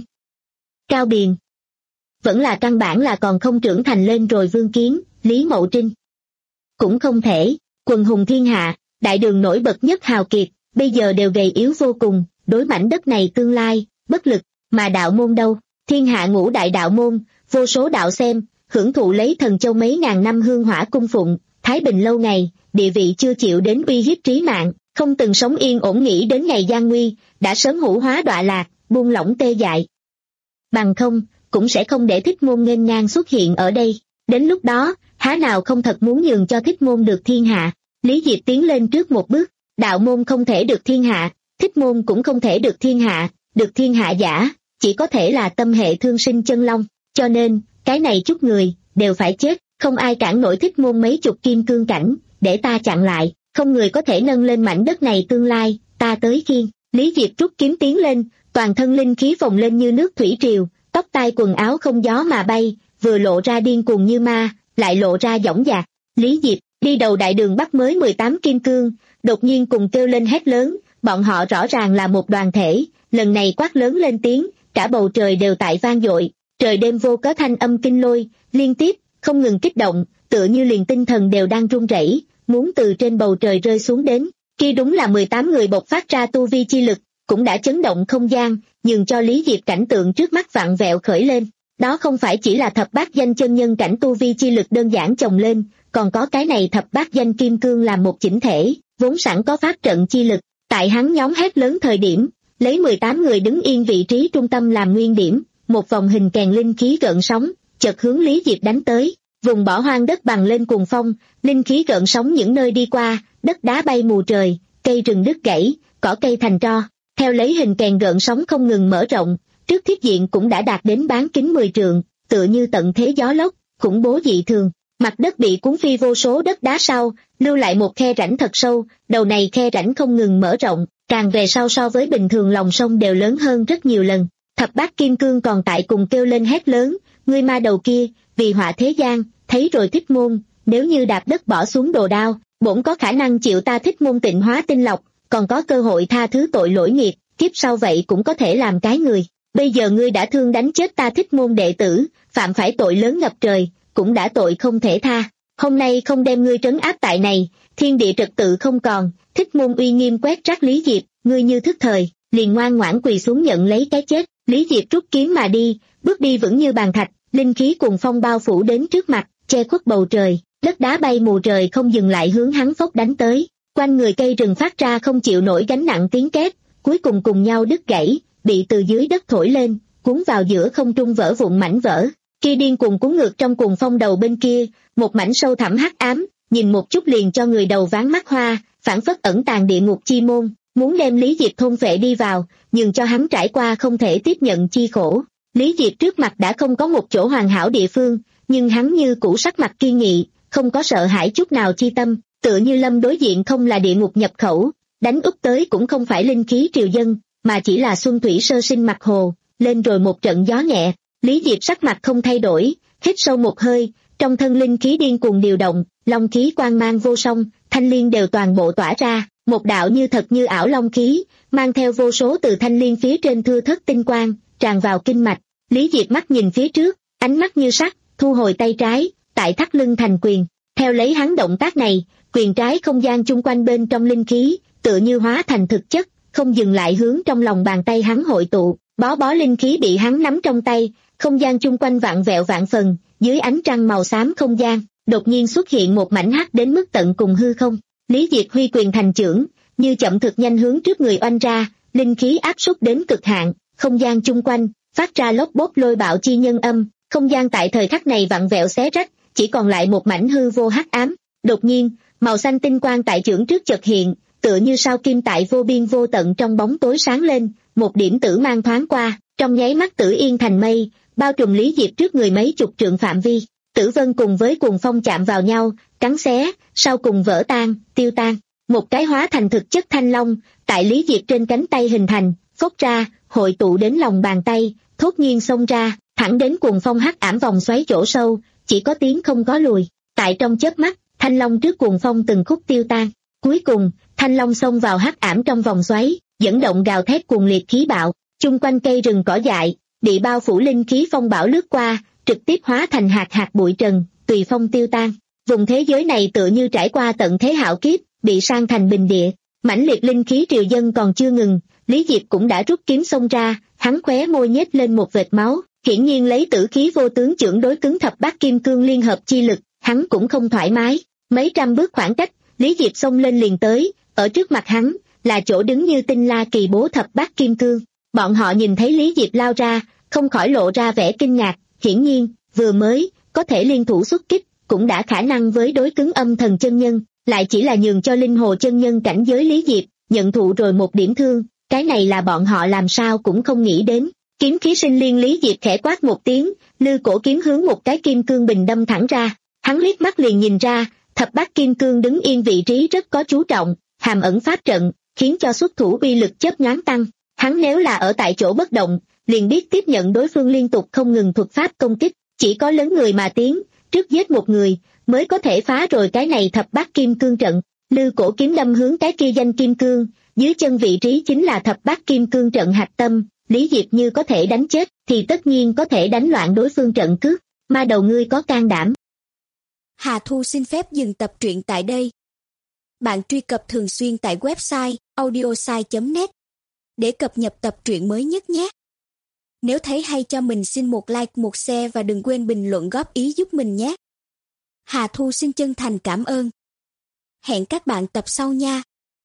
Cao Biền, vẫn là căn bản là còn không trưởng thành lên rồi Vương Kiến, Lý Mậu Trinh. Cũng không thể, quần hùng thiên hạ, đại đường nổi bật nhất hào kiệt, bây giờ đều gầy yếu vô cùng, đối mảnh đất này tương lai, bất lực, mà đạo môn đâu, thiên hạ ngũ đại đạo môn, vô số đạo xem, hưởng thụ lấy Thần Châu mấy ngàn năm hương hỏa cung phụng, thái bình lâu ngày, địa vị chưa chịu đến uy hiếp trí mạng, không từng sống yên ổn nghĩ đến ngày gian nguy, đã sớm hữu hóa đọa lạc, buông lỏng tê dại. Bằng không, cũng sẽ không để Thích Môn nghênh ngang xuất hiện ở đây, đến lúc đó, há nào không thật muốn nhường cho Thích Môn được thiên hạ. Lý Diệp tiến lên trước một bước, đạo môn không thể được thiên hạ, Thích Môn cũng không thể được thiên hạ, được thiên hạ giả, chỉ có thể là tâm hệ thương sinh chân long, cho nên, cái này chút người, đều phải chết, không ai cản nổi Thích Môn mấy chục kim cương cảnh, để ta chặn lại, không người có thể nâng lên mảnh đất này tương lai, ta tới khiên. Lý Diệp rút kiếm tiến lên, toàn thân linh khí phồng lên như nước thủy triều, tóc tai quần áo không gió mà bay, vừa lộ ra điên cuồng như ma, lại lộ ra dõng dạc. Lý Diệp, đi đầu đại đường bắt mới mười tám kim cương, đột nhiên cùng kêu lên hét lớn, bọn họ rõ ràng là một đoàn thể, lần này quát lớn lên tiếng, cả bầu trời đều tại vang dội, trời đêm vô cớ thanh âm kinh lôi, liên tiếp, không ngừng kích động, tựa như liền tinh thần đều đang run rẩy, muốn từ trên bầu trời rơi xuống đến. Khi đúng là mười tám người bộc phát ra tu vi chi lực, cũng đã chấn động không gian, nhường cho Lý Diệp cảnh tượng trước mắt vặn vẹo khởi lên. Đó không phải chỉ là thập bát danh chân nhân cảnh tu vi chi lực đơn giản chồng lên, còn có cái này thập bát danh kim cương làm một chỉnh thể, vốn sẵn có pháp trận chi lực. Tại hắn nhóm hét lớn thời điểm, lấy mười tám người đứng yên vị trí trung tâm làm nguyên điểm, một vòng hình kèn linh khí gợn sóng, chợt hướng Lý Diệp đánh tới. Vùng bỏ hoang đất bằng lên cuồng phong, linh khí gợn sóng những nơi đi qua, đất đá bay mù trời, cây rừng đứt gãy, cỏ cây thành tro. Theo lấy hình kèn gợn sóng không ngừng mở rộng, trước thiết diện cũng đã đạt đến bán kính mười trượng, tựa như tận thế gió lốc, khủng bố dị thường. Mặt đất bị cuốn phi vô số đất đá sau, lưu lại một khe rãnh thật sâu, đầu này khe rãnh không ngừng mở rộng, càng về sau so với bình thường lòng sông đều lớn hơn rất nhiều lần. Thập bát kim cương còn tại cùng kêu lên hét lớn, ngươi ma đầu kia, vì họa thế gian, thấy rồi Thích Môn, nếu như đạp đất bỏ xuống đồ đao, bổn có khả năng chịu ta Thích Môn tịnh hóa tinh lọc, còn có cơ hội tha thứ tội lỗi nghiệp, kiếp sau vậy cũng có thể làm cái người. Bây giờ ngươi đã thương đánh chết ta Thích Môn đệ tử, phạm phải tội lớn ngập trời, cũng đã tội không thể tha. Hôm nay không đem ngươi trấn áp tại này, thiên địa trật tự không còn, Thích Môn uy nghiêm quét rác Lý Diệp, ngươi như thức thời, liền ngoan ngoãn quỳ xuống nhận lấy cái chết. Lý Diệp rút kiếm mà đi, bước đi vững như bàn thạch, linh khí cuồng phong bao phủ đến trước mặt, che khuất bầu trời, đất đá bay mù trời không dừng lại hướng hắn phốc đánh tới. Quanh người cây rừng phát ra không chịu nổi gánh nặng tiếng két, cuối cùng cùng nhau đứt gãy, bị từ dưới đất thổi lên, cuốn vào giữa không trung vỡ vụn mảnh vỡ. Kia điên cuồng cuốn ngược trong cuồng phong đầu bên kia, một mảnh sâu thẳm hắc ám, nhìn một chút liền cho người đầu váng mắt hoa, phảng phất ẩn tàng địa ngục chi môn, muốn đem Lý Diệp thôn phệ đi vào, nhưng cho hắn trải qua không thể tiếp nhận chi khổ. Lý Diệp trước mặt đã không có một chỗ hoàn hảo địa phương, nhưng hắn như cũ sắc mặt kiên nghị, không có sợ hãi chút nào chi tâm, tựa như lâm đối diện không là địa ngục nhập khẩu, đánh úp tới cũng không phải linh khí triều dân, mà chỉ là xuân thủy sơ sinh mặt hồ, lên rồi một trận gió nhẹ. Lý Diệp sắc mặt không thay đổi, hít sâu một hơi, trong thân linh khí điên cuồng điều động, long khí quang mang vô song, thanh liên đều toàn bộ tỏa ra, một đạo như thật như ảo long khí, mang theo vô số từ thanh liên phía trên thưa thất tinh quang, tràn vào kinh mạch. Lý Diệp mắt nhìn phía trước, ánh mắt như sắt, thu hồi tay trái, tại thắt lưng thành quyền. Theo lấy hắn động tác này, quyền trái không gian chung quanh bên trong linh khí, tựa như hóa thành thực chất, không dừng lại hướng trong lòng bàn tay hắn hội tụ, bó bó linh khí bị hắn nắm trong tay, không gian chung quanh vặn vẹo vạn phần, dưới ánh trăng màu xám không gian, đột nhiên xuất hiện một mảnh hắc đến mức tận cùng hư không. Lý Diệt huy quyền thành chưởng, như chậm thực nhanh hướng trước người oanh ra, linh khí áp suất đến cực hạn, không gian chung quanh phát ra lốc bốc lôi bạo chi nhân âm, không gian tại thời khắc này vặn vẹo xé rách, chỉ còn lại một mảnh hư vô hắc ám. Đột nhiên, màu xanh tinh quang tại chưởng trước chợt hiện, tựa như sao kim tại vô biên vô tận trong bóng tối sáng lên, một điểm tử mang thoáng qua, trong nháy mắt tử yên thành mây, bao trùm Lý Diệp trước người mấy chục trượng phạm vi. Tử vân cùng với cuồng phong chạm vào nhau, cắn xé, sau cùng vỡ tan, tiêu tan. Một cái hóa thành thực chất thanh long, tại Lý Diệp trên cánh tay hình thành, phốc ra, hội tụ đến lòng bàn tay, thốt nhiên xông ra, thẳng đến cuồng phong hắc ảm vòng xoáy chỗ sâu, chỉ có tiếng không có lùi. Tại trong chớp mắt, thanh long trước cuồng phong từng khúc tiêu tan. Cuối cùng, thanh long xông vào hắc ảm trong vòng xoáy, dẫn động gào thét cuồng liệt khí bạo, chung quanh cây rừng cỏ dại, bị bao phủ linh khí phong bão lướt qua, trực tiếp hóa thành hạt hạt bụi trần, tùy phong tiêu tan. Vùng thế giới này tựa như trải qua tận thế hạo kiếp, bị sang thành bình địa. Mãnh liệt linh khí triều dân còn chưa ngừng, Lý Diệp cũng đã rút kiếm xông ra, hắn khóe môi nhếch lên một vệt máu, hiển nhiên lấy tử khí vô tướng chưởng đối cứng thập bát kim cương liên hợp chi lực, hắn cũng không thoải mái. Mấy trăm bước khoảng cách, Lý Diệp xông lên liền tới, ở trước mặt hắn là chỗ đứng như tinh la kỳ bố thập bát kim cương. Bọn họ nhìn thấy Lý Diệp lao ra, không khỏi lộ ra vẻ kinh ngạc, hiển nhiên, vừa mới có thể liên thủ xuất kích, cũng đã khả năng với đối cứng âm thần chân nhân, lại chỉ là nhường cho linh hồ chân nhân cảnh giới Lý Diệp nhận thụ rồi một điểm thương, cái này là bọn họ làm sao cũng không nghĩ đến. Kiếm khí sinh liên, Lý Diệp khẽ quát một tiếng, lư cổ kiếm hướng một cái kim cương bình đâm thẳng ra. Hắn liếc mắt liền nhìn ra, thập bát kim cương đứng yên vị trí rất có chú trọng, hàm ẩn pháp trận, khiến cho xuất thủ uy lực chớp nhoáng tăng. Hắn nếu là ở tại chỗ bất động, liền biết tiếp nhận đối phương liên tục không ngừng thuật pháp công kích, chỉ có lớn người mà tiến, trước giết một người, mới có thể phá rồi cái này thập bát kim cương trận. Lư cổ kiếm đâm hướng cái kia danh kim cương, dưới chân vị trí chính là thập bát kim cương trận hạch tâm. Lý Diệp như có thể đánh chết, thì tất nhiên có thể đánh loạn đối phương trận cước. Ma đầu ngươi có can đảm. Hà Thu xin phép dừng tập truyện tại đây. Bạn truy cập thường xuyên tại website audiosai chấm net để cập nhật tập truyện mới nhất nhé. Nếu thấy hay cho mình xin một like, một share và đừng quên bình luận góp ý giúp mình nhé. Hà Thu xin chân thành cảm ơn. Hẹn các bạn tập sau nha.